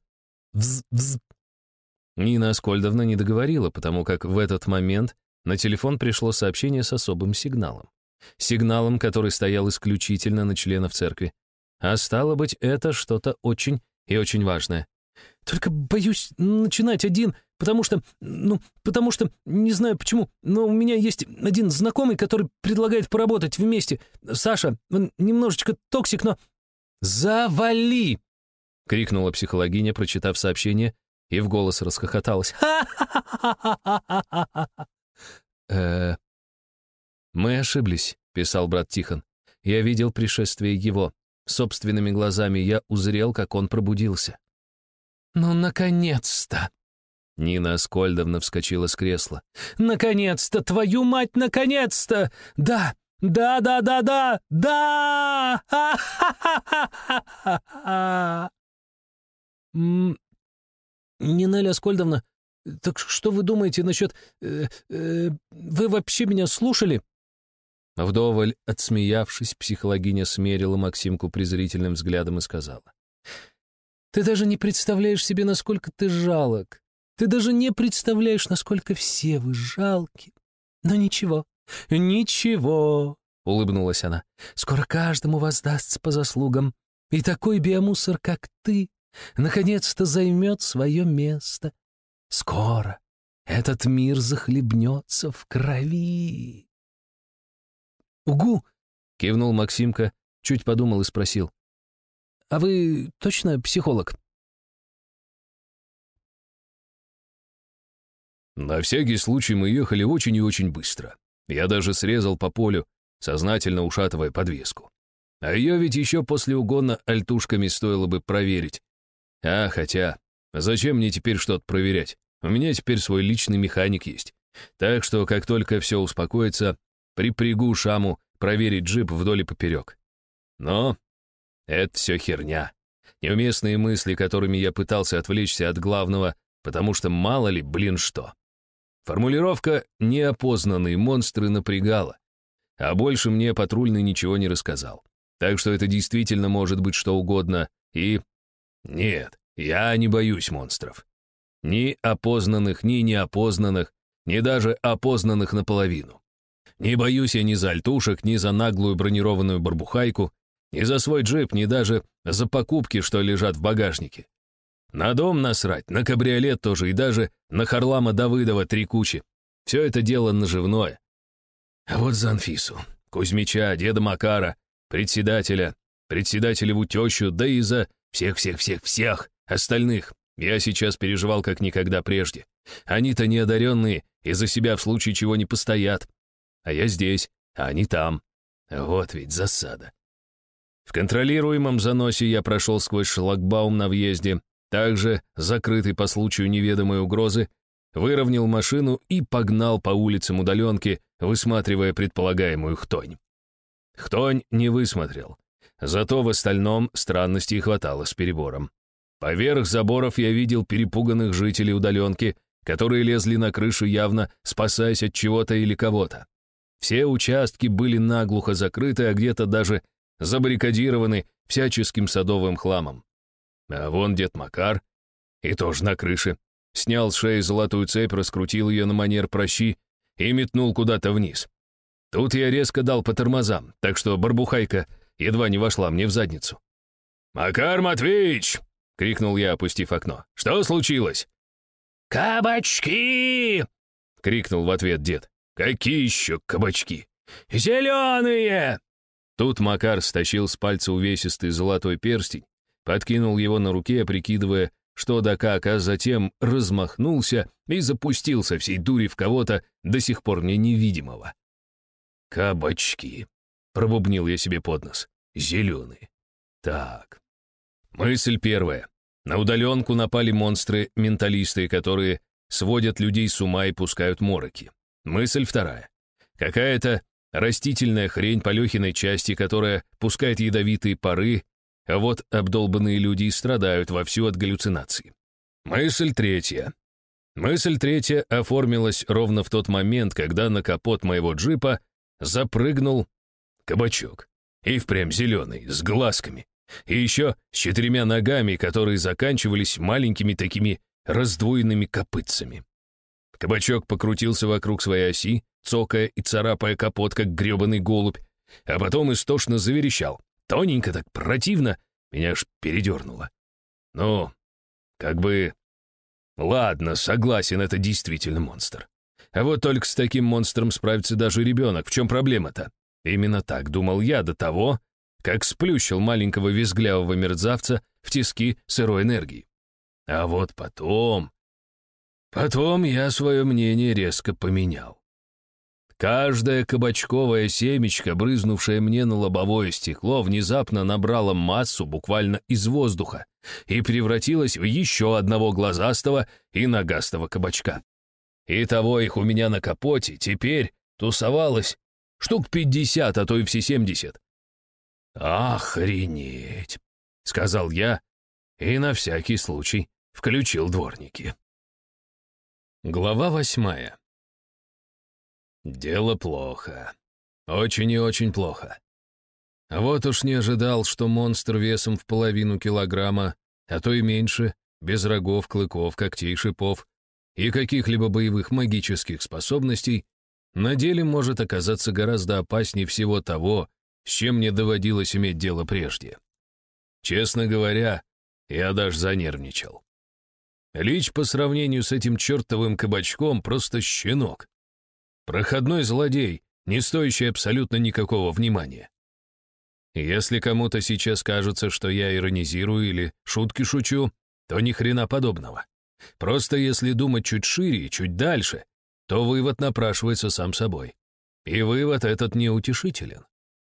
вз-вз». Нина Аскольдовна не договорила, потому как в этот момент на телефон пришло сообщение с особым сигналом. Сигналом, который стоял исключительно на членов церкви. А стало быть, это что-то очень и очень важное. «Только боюсь начинать один, потому что, не знаю почему, но у меня есть один знакомый, который предлагает поработать вместе. Саша, он немножечко токсик, но...» «Завали!» — крикнула психологиня, прочитав сообщение, и в голос расхохоталась. «Мы ошиблись», — писал брат Тихон. «Я видел пришествие его. Собственными глазами я узрел, как он пробудился». «Ну, наконец-то!» Нина Аскольдовна вскочила с кресла. «Наконец-то! Твою мать, наконец-то! Да! Да! Нинель Аскольдовна, так что вы думаете насчет... вы вообще меня слушали?» Вдоволь отсмеявшись, психологиня смерила Максимку презрительным взглядом и сказала. «Ты даже не представляешь себе, насколько ты жалок. Ты даже не представляешь, насколько все вы жалки. Но ничего, «Ничего», — улыбнулась она, — «скоро каждому воздастся по заслугам, и такой биомусор, как ты, наконец-то займет свое место. Скоро этот мир захлебнется в крови». «Угу!» — кивнул Максимка, чуть подумал и спросил. «А вы точно психолог?» На всякий случай мы ехали очень и очень быстро. Я даже срезал по полю, сознательно ушатывая подвеску. А ее ведь еще после угона альтушками стоило бы проверить. Хотя, зачем мне теперь что-то проверять? У меня теперь свой личный механик есть. Так что, как только все успокоится, припрягу Шаму проверить джип вдоль и поперек. Но это все херня. Неуместные мысли, которыми я пытался отвлечься от главного, потому что мало ли, что. Формулировка «неопознанные монстры» напрягала, а больше мне патрульный ничего не рассказал. Так что это действительно может быть что угодно, и... Нет, я не боюсь монстров. Ни опознанных, ни неопознанных, ни даже опознанных наполовину. Не боюсь я ни за альтушек, ни за наглую бронированную барбухайку, ни за свой джип, ни даже за покупки, что лежат в багажнике. На дом насрать, на кабриолет тоже и даже на Харлама Давыдова 3 кучи. Все это дело наживное. А вот за Анфису, Кузьмича, деда Макара, председателеву тещу, да и за всех остальных я сейчас переживал как никогда прежде. Они-то неодаренные и за себя в случае чего не постоят. А я здесь, а они там. Вот ведь засада. В контролируемом заносе я прошел сквозь шлагбаум на въезде, также закрытый по случаю неведомой угрозы, выровнял машину и погнал по улицам удаленки, высматривая предполагаемую хтонь. Хтонь не высмотрел. Зато в остальном странностей хватало с перебором. Поверх заборов я видел перепуганных жителей удаленки, которые лезли на крышу явно, спасаясь от чего-то или кого-то. Все участки были наглухо закрыты, а где-то даже забаррикадированы всяческим садовым хламом. А вон дед Макар, и тоже на крыше, снял с шеи золотую цепь, раскрутил ее на манер прощи и метнул куда-то вниз. Тут я резко дал по тормозам, так что барбухайка едва не вошла мне в задницу. «Макар Матвеич!» — крикнул я, опустив окно. «Что случилось?» «Кабачки!» — крикнул в ответ дед. «Какие еще кабачки?» «Зеленые!» Тут Макар стащил с пальца увесистый золотой перстень, подкинул его на руке, прикидывая, что да как, а затем размахнулся и запустил со всей дури в кого-то, до сих пор мне невидимого. «Кабачки», — пробубнил я себе под нос, — «зеленые». Так. Мысль первая. На удаленку напали монстры-менталисты, которые сводят людей с ума и пускают мороки. Мысль вторая. Какая-то растительная хрень по Лехиной части, которая пускает ядовитые пары, а вот обдолбанные люди и страдают вовсю от галлюцинаций. Мысль третья. Мысль третья оформилась ровно в тот момент, когда на капот моего джипа запрыгнул кабачок. И впрямь зеленый, с глазками. И еще с 4 ногами, которые заканчивались маленькими такими раздвоенными копытцами. Кабачок покрутился вокруг своей оси, цокая и царапая капот, как гребаный голубь, а потом истошно заверещал. Тоненько так, противно, меня аж передернуло. Ну, как бы... Ладно, согласен, это действительно монстр. А вот только с таким монстром справится даже ребенок. В чем проблема-то? Именно так думал я до того, как сплющил маленького визглявого мерзавца в тиски сырой энергии. А вот потом я свое мнение резко поменял. Каждое кабачковое семечко, брызнувшее мне на лобовое стекло, внезапно набрало массу буквально из воздуха и превратилось в еще одного глазастого и ногастого кабачка. Итого их у меня на капоте теперь тусовалось штук 50, а то и все 70. «Охренеть!» — сказал я и на всякий случай включил дворники. Глава 8. Дело плохо. Очень и очень плохо. Вот уж не ожидал, что монстр весом в 0,5 килограмма, а то и меньше, без рогов, клыков, когтей, шипов и каких-либо боевых магических способностей, на деле может оказаться гораздо опаснее всего того, с чем мне доводилось иметь дело прежде. Честно говоря, я даже занервничал. Лич по сравнению с этим чертовым кабачком просто щенок. Проходной злодей, не стоящий абсолютно никакого внимания. Если кому-то сейчас кажется, что я иронизирую или шутки шучу, то ни хрена подобного. Просто если думать чуть шире и чуть дальше, то вывод напрашивается сам собой. И вывод этот неутешителен.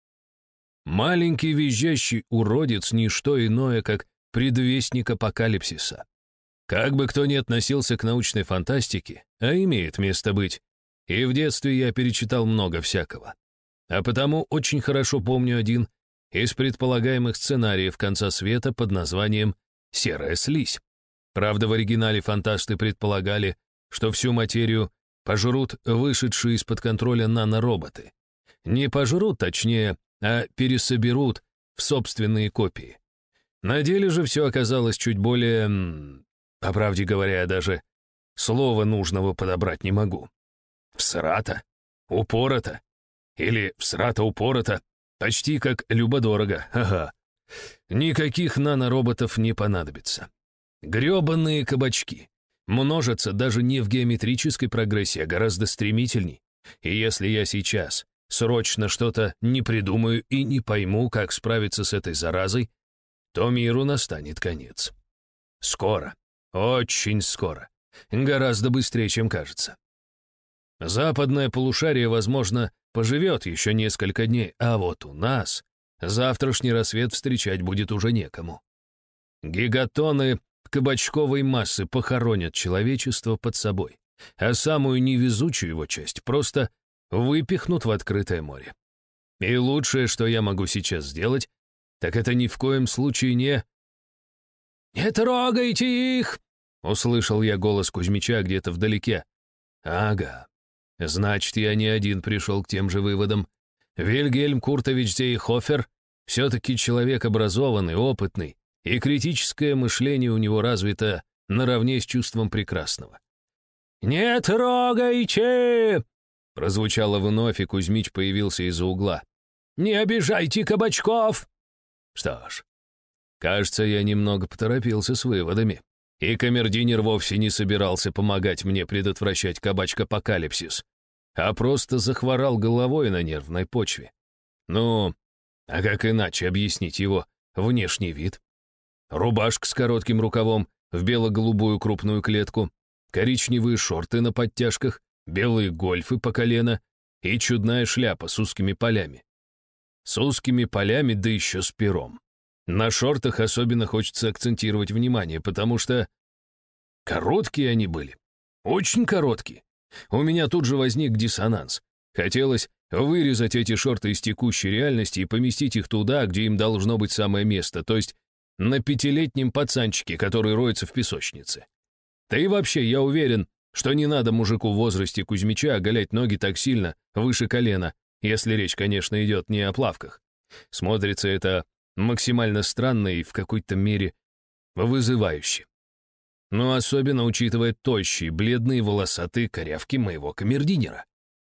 Маленький визжащий уродец — ничто иное, как предвестник апокалипсиса. Как бы кто ни относился к научной фантастике, а имеет место быть, и в детстве я перечитал много всякого. А потому очень хорошо помню один из предполагаемых сценариев конца света под названием «Серая слизь». Правда, в оригинале фантасты предполагали, что всю материю пожрут вышедшие из-под контроля нанороботы. Не пожрут, точнее, а пересоберут в собственные копии. На деле же все оказалось чуть более... По правде говоря, я даже слова нужного подобрать не могу. Всрато? Упорото? Или всрато-упорото? Почти как любо-дорого, ага. Никаких нанороботов не понадобится. Грёбаные кабачки множатся даже не в геометрической прогрессии, а гораздо стремительней. И если я сейчас срочно что-то не придумаю и не пойму, как справиться с этой заразой, то миру настанет конец. Скоро, очень скоро, гораздо быстрее, чем кажется. Западное полушарие, возможно, поживет еще несколько дней, а вот у нас завтрашний рассвет встречать будет уже некому. Гигатоны кабачковой массы похоронят человечество под собой, а самую невезучую его часть просто выпихнут в открытое море. И лучшее, что я могу сейчас сделать, так это ни в коем случае не... «Не трогайте их!» — услышал я голос Кузьмича где-то вдалеке. «Ага. Значит, я не один пришел к тем же выводам. Вильгельм Куртович Зейхофер все-таки человек образованный, опытный, и критическое мышление у него развито наравне с чувством прекрасного. «Не трогайте!» — прозвучало вновь, и Кузьмич появился из-за угла. «Не обижайте кабачков!» Что ж, кажется, я немного поторопился с выводами, и камердинер вовсе не собирался помогать мне предотвращать кабачк-апокалипсис, а просто захворал головой на нервной почве. Ну, а как иначе объяснить его внешний вид? Рубашка с коротким рукавом в бело-голубую крупную клетку, коричневые шорты на подтяжках, белые гольфы по колено и чудная шляпа с узкими полями. С узкими полями, да еще с пером. На шортах особенно хочется акцентировать внимание, потому что короткие они были, очень короткие. У меня тут же возник диссонанс. Хотелось вырезать эти шорты из текущей реальности и поместить их туда, где им должно быть самое место, то есть на 5-летнем пацанчике, который роется в песочнице. Да и вообще, я уверен, что не надо мужику в возрасте Кузьмича оголять ноги так сильно, выше колена, если речь, конечно, идет не о плавках. Смотрится это максимально странно и в какой-то мере вызывающе. Но особенно учитывая тощие, бледные, волосатые корявки моего камердинера.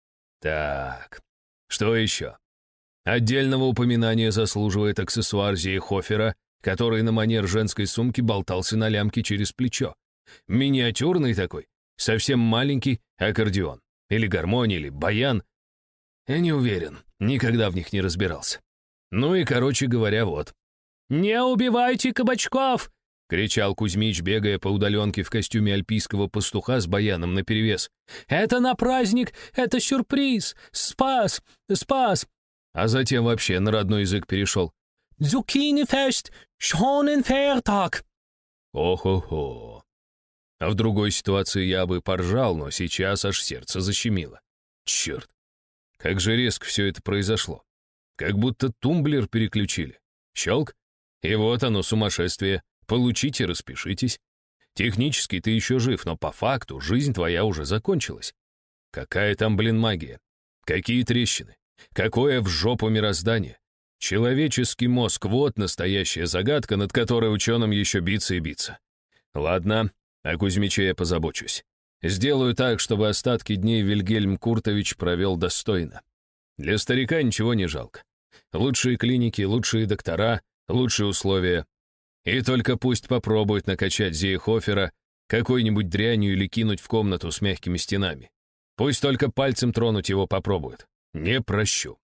Так, что еще? Отдельного упоминания заслуживает аксессуар Зейхофера, который на манер женской сумки болтался на лямке через плечо. Миниатюрный такой, совсем маленький аккордеон. Или гармония, или баян. Я не уверен, никогда в них не разбирался. Ну и, короче говоря, вот. «Не убивайте кабачков!» — кричал Кузьмич, бегая по удаленке в костюме альпийского пастуха с баяном наперевес. «Это на праздник! Это сюрприз! Спас! Спас!» А затем вообще на родной язык перешел. «Зуккини-фест! Шоненфертаг!» Ох-охо. А в другой ситуации я бы поржал, но сейчас аж сердце защемило. Черт, как же резко все это произошло. Как будто тумблер переключили. Щелк, и вот оно, сумасшествие. Получите, распишитесь. Технически ты еще жив, но по факту жизнь твоя уже закончилась. Какая там, блин, магия? Какие трещины? Какое в жопу мироздание? Человеческий мозг — вот настоящая загадка, над которой ученым еще биться и биться. Ладно, о Кузьмиче я позабочусь. Сделаю так, чтобы остатки дней Вильгельм Куртович провел достойно. Для старика ничего не жалко. Лучшие клиники, лучшие доктора, лучшие условия. И только пусть попробует накачать Зейхофера какой-нибудь дрянью или кинуть в комнату с мягкими стенами. Пусть только пальцем тронуть его попробует. Не прощу.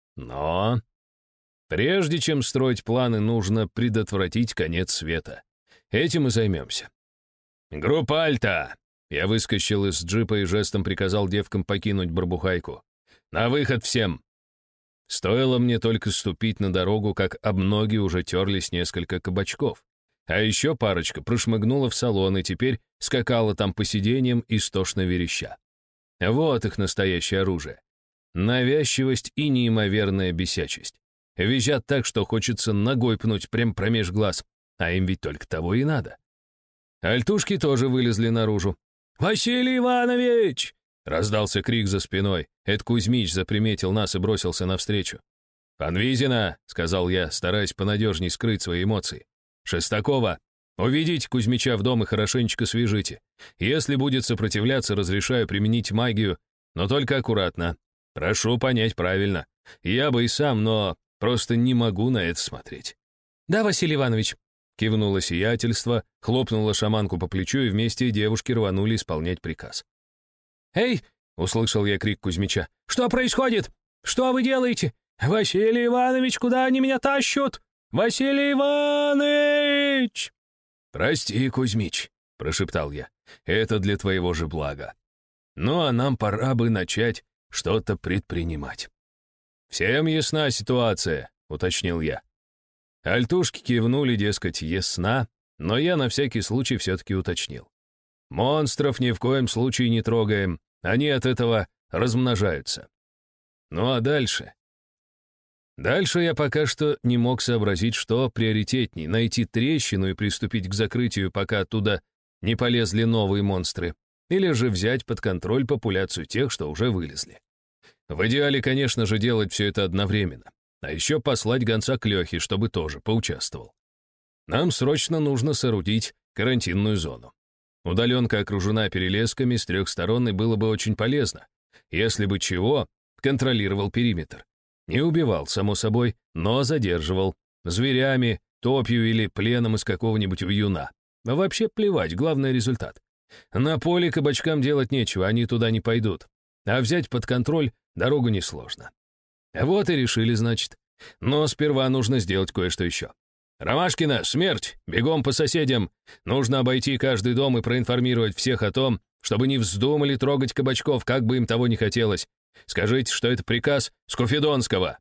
Но прежде чем строить планы, нужно предотвратить конец света. Этим и займемся. «Группа Альта!» Я выскочил из джипа и жестом приказал девкам покинуть барбухайку. «На выход всем!» Стоило мне только ступить на дорогу, как об ноги уже терлись несколько кабачков. А еще парочка прошмыгнула в салон и теперь скакала там по сиденьям, истошно вереща. Вот их настоящее оружие. Навязчивость и неимоверная бесячесть. Визжат так, что хочется ногой пнуть прям промеж глаз, а им ведь только того и надо. Альтушки тоже вылезли наружу. «Василий Иванович!» — раздался крик за спиной. Эд Кузьмич заприметил нас и бросился навстречу. «Панвизина!» — сказал я, стараясь понадежней скрыть свои эмоции. «Шестакова! Уведите Кузьмича в дом и хорошенечко свяжите. Если будет сопротивляться, разрешаю применить магию, но только аккуратно. Прошу понять правильно. Я бы и сам, но просто не могу на это смотреть». «Да, Василий Иванович», — кивнуло сиятельство, хлопнула шаманку по плечу, и вместе девушки рванули исполнять приказ. «Эй!» — услышал я крик Кузьмича. «Что происходит? Что вы делаете? Василий Иванович, куда они меня тащут? Василий Иванович!» «Прости, Кузьмич», — прошептал я, — «это для твоего же блага. Ну, а нам пора бы начать что-то предпринимать». «Всем ясна ситуация», — уточнил я. Альтушки кивнули, дескать, ясна, но я на всякий случай все-таки уточнил. «Монстров ни в коем случае не трогаем, они от этого размножаются». Ну а дальше? Дальше я пока что не мог сообразить, что приоритетней — найти трещину и приступить к закрытию, пока оттуда не полезли новые монстры, или же взять под контроль популяцию тех, что уже вылезли. В идеале, конечно же, делать все это одновременно, а еще послать гонца к Лехе, чтобы тоже поучаствовал. Нам срочно нужно соорудить карантинную зону. Удаленка окружена перелесками с 3 сторон, и было бы очень полезно. Если бы чего, контролировал периметр. Не убивал, само собой, но задерживал. Зверями, топью или пленом из какого-нибудь вьюна. А вообще плевать, главный результат. На поле кабачкам делать нечего, они туда не пойдут. А взять под контроль дорогу несложно. Вот и решили, значит. Но сперва нужно сделать кое-что еще. «Ромашкина, смерть! Бегом по соседям! Нужно обойти каждый дом и проинформировать всех о том, чтобы не вздумали трогать кабачков, как бы им того не хотелось. Скажите, что это приказ Скуфидонского».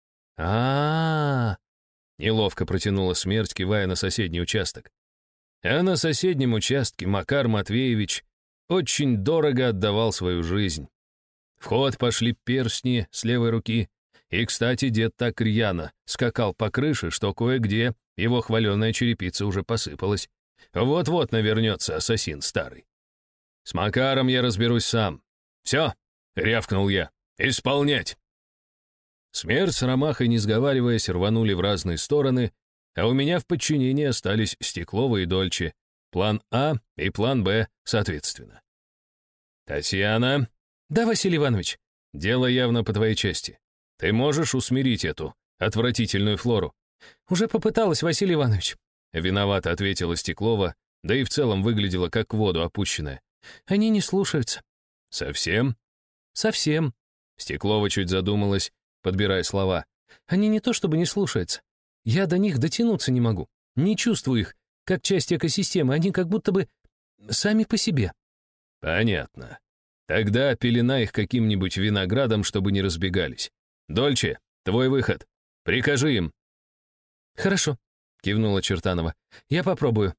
Неловко протянула смерть, кивая на соседний участок. А на соседнем участке Макар Матвеевич очень дорого отдавал свою жизнь. В ход пошли перстни с левой руки, и, кстати, дед так рьяно скакал по крыше, что кое-где его хваленая черепица уже посыпалась. Вот-вот навернется ассасин старый. «С Макаром я разберусь сам. Все!» — рявкнул я. «Исполнять!» Смерть с Ромахой, не сговариваясь, рванули в разные стороны, а у меня в подчинении остались Стеклова и Дольче, план А и план Б, соответственно. «Татьяна?» «Да, Василий Иванович». «Дело явно по твоей части. Ты можешь усмирить эту отвратительную флору?» «Уже попыталась, Василий Иванович». Виновато ответила Стеклова, да и в целом выглядела как в воду опущенная. «Они не слушаются». «Совсем?» «Совсем». Стеклова чуть задумалась, подбирая слова. «Они не то чтобы не слушаются. Я до них дотянуться не могу. Не чувствую их, как часть экосистемы. Они как будто бы сами по себе». «Понятно. Тогда пелена их каким-нибудь виноградом, чтобы не разбегались. Дольче, твой выход. Прикажи им». «Хорошо», — кивнула Чертанова. «Я попробую».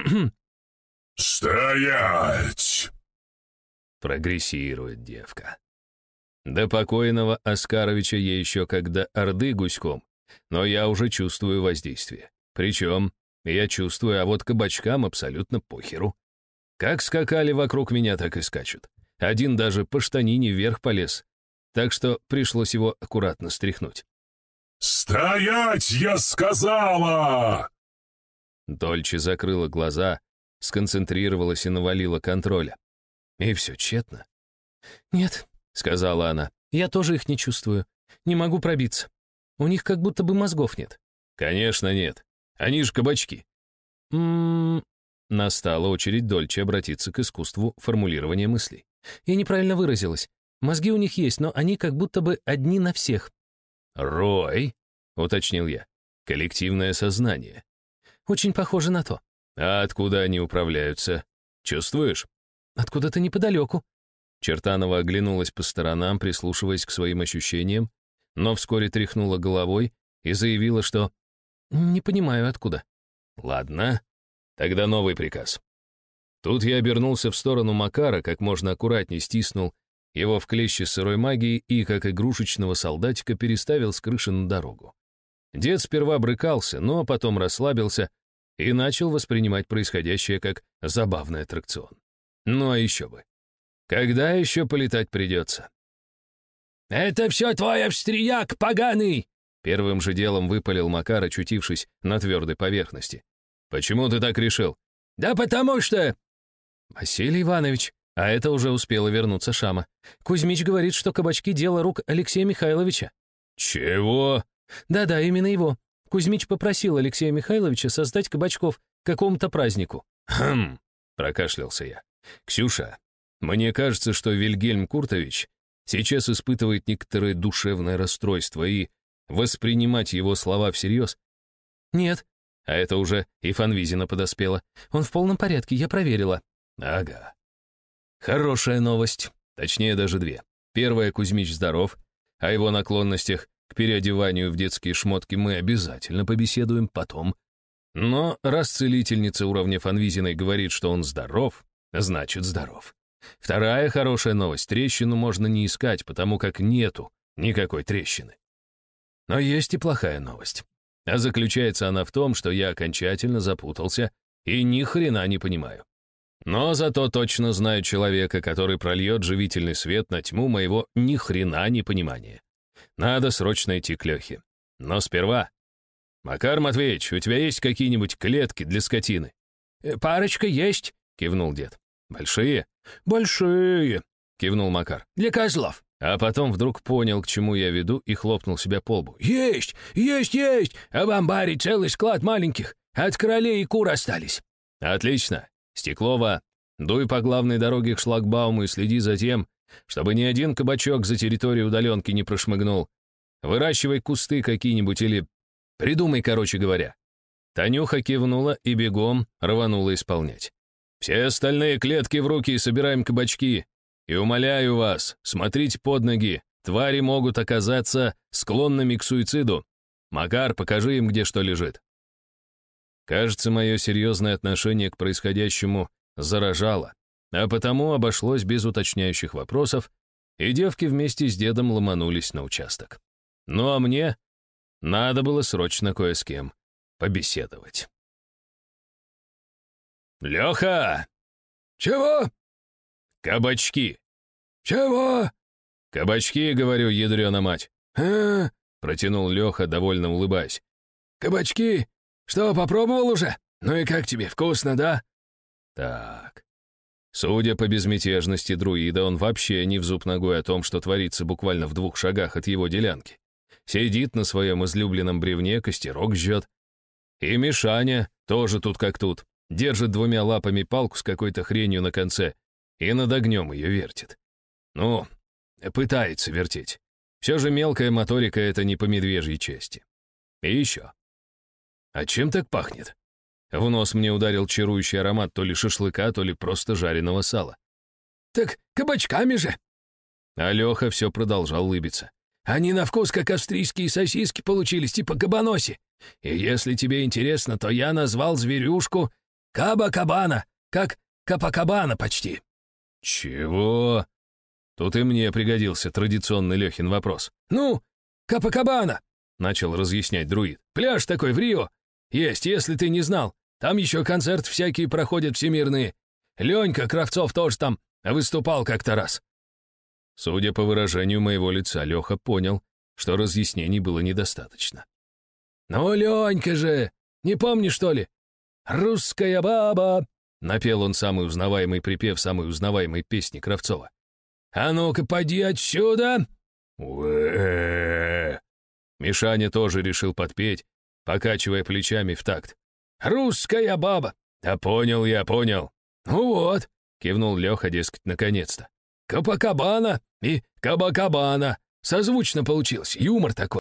«Стоять!» Прогрессирует девка. До покойного Оскаровича ей еще когда орды гуськом, но я уже чувствую воздействие. Причем я чувствую, а вот кабачкам абсолютно похеру. Как скакали вокруг меня, так и скачут. Один даже по штанине вверх полез, так что пришлось его аккуратно стряхнуть. «Стоять, я сказала!» Дольче закрыла глаза, сконцентрировалась и навалила контроля. И все тщетно. «Нет», — сказала она, — «я тоже их не чувствую. Не могу пробиться. У них как будто бы мозгов нет». «Конечно нет. Они же кабачки». Настала очередь Дольче обратиться к искусству формулирования мыслей. «Я неправильно выразилась. Мозги у них есть, но они как будто бы одни на всех». «Рой», — уточнил я, — «коллективное сознание». «Очень похоже на то». «А откуда они управляются? Чувствуешь?» «Откуда-то неподалеку». Чертанова оглянулась по сторонам, прислушиваясь к своим ощущениям, но вскоре тряхнула головой и заявила, что «Не понимаю, откуда». «Ладно, тогда новый приказ». Тут я обернулся в сторону Макара, как можно аккуратней стиснул его в клещи сырой магии и, как игрушечного солдатика, переставил с крыши на дорогу. Дед сперва брыкался, но потом расслабился и начал воспринимать происходящее как забавный аттракцион. Ну а еще бы. Когда еще полетать придется? «Это все твой австрияк, поганый!» Первым же делом выпалил Макар, очутившись на твердой поверхности. «Почему ты так решил?» «Да потому что...» «Василий Иванович», а это уже успела вернуться Шама. «Кузьмич говорит, что кабачки — дело рук Алексея Михайловича». «Чего?» «Да-да, именно его. Кузьмич попросил Алексея Михайловича создать кабачков к какому-то празднику». «Хм», — прокашлялся я. «Ксюша, мне кажется, что Вильгельм Куртович сейчас испытывает некоторое душевное расстройство, и воспринимать его слова всерьез...» «Нет». А это уже и Фанвизина подоспела. «Он в полном порядке, я проверила». «Ага. Хорошая новость. Точнее, даже две. Первая, Кузьмич здоров, о его наклонностях к переодеванию в детские шмотки мы обязательно побеседуем потом. Но раз целительница уровня Фанвизиной говорит, что он здоров, значит здоров. Вторая хорошая новость. Трещину можно не искать, потому как нету никакой трещины. Но есть и плохая новость. А заключается она в том, что я окончательно запутался и ни хрена не понимаю. Но зато точно знаю человека, который прольет живительный свет на тьму моего ни хрена не понимания. Надо срочно идти к Лехе. Но сперва... «Макар Матвеевич, у тебя есть какие-нибудь клетки для скотины?» «Парочка есть», — кивнул дед. «Большие?» «Большие», — кивнул Макар. «Для козлов». А потом вдруг понял, к чему я веду, и хлопнул себя по лбу. «Есть, есть, есть! А в амбаре целый склад маленьких. От королей и кур остались». «Отлично. Стеклова, дуй по главной дороге к шлагбауму и следи за тем, чтобы ни один кабачок за территорию удаленки не прошмыгнул. Выращивай кусты какие-нибудь или... Придумай, короче говоря». Танюха кивнула и бегом рванула исполнять. «Все остальные клетки в руки и собираем кабачки. И умоляю вас, смотрите под ноги. Твари могут оказаться склонными к суициду. Макар, покажи им, где что лежит». Кажется, мое серьезное отношение к происходящему заражало, а потому обошлось без уточняющих вопросов, и девки вместе с дедом ломанулись на участок. Ну а мне надо было срочно кое с кем побеседовать. «Леха!» «Чего?» «Кабачки!» «Чего?» «Кабачки, говорю, ядрена мать!» «А?» Протянул Леха, довольно улыбаясь. «Кабачки? Что, попробовал уже? Ну и как тебе, вкусно, да?» Так. Судя по безмятежности друида, он вообще не в зуб ногой о том, что творится буквально в 2 шагах от его делянки. Сидит на своем излюбленном бревне, костерок жжет. И Мишаня тоже тут как тут. Держит 2 лапами палку с какой-то хренью на конце и над огнем ее вертит. Ну, пытается вертеть. Все же мелкая моторика — это не по медвежьей части. И еще. А чем так пахнет? В нос мне ударил чарующий аромат то ли шашлыка, то ли просто жареного сала. «Так кабачками же!» А Леха все продолжал улыбиться. «Они на вкус как австрийские сосиски получились, типа кабаноси. И если тебе интересно, то я назвал зверюшку Каба-кабана, как Капакабана почти». «Чего?» Тут и мне пригодился традиционный Лехин вопрос. «Ну, Капакабана», — начал разъяснять друид. «Пляж такой в Рио. Есть, если ты не знал. Там еще концерты всякие проходят всемирные. Ленька Кравцов тоже там выступал как-то раз». Судя по выражению моего лица, Леха понял, что разъяснений было недостаточно. «Ну, Ленька же, не помнишь, что ли? Русская баба, Напел он самый узнаваемый припев самой узнаваемой песни Кравцова. «А ну-ка, поди отсюда!» «Уэ!» Мишаня тоже решил подпеть, покачивая плечами в такт. «Русская баба!» «Да понял я, понял!» «Ну вот!» — кивнул Леха, дескать, наконец-то. «Капакабана и Кабакабана!» Созвучно получилось, юмор такой.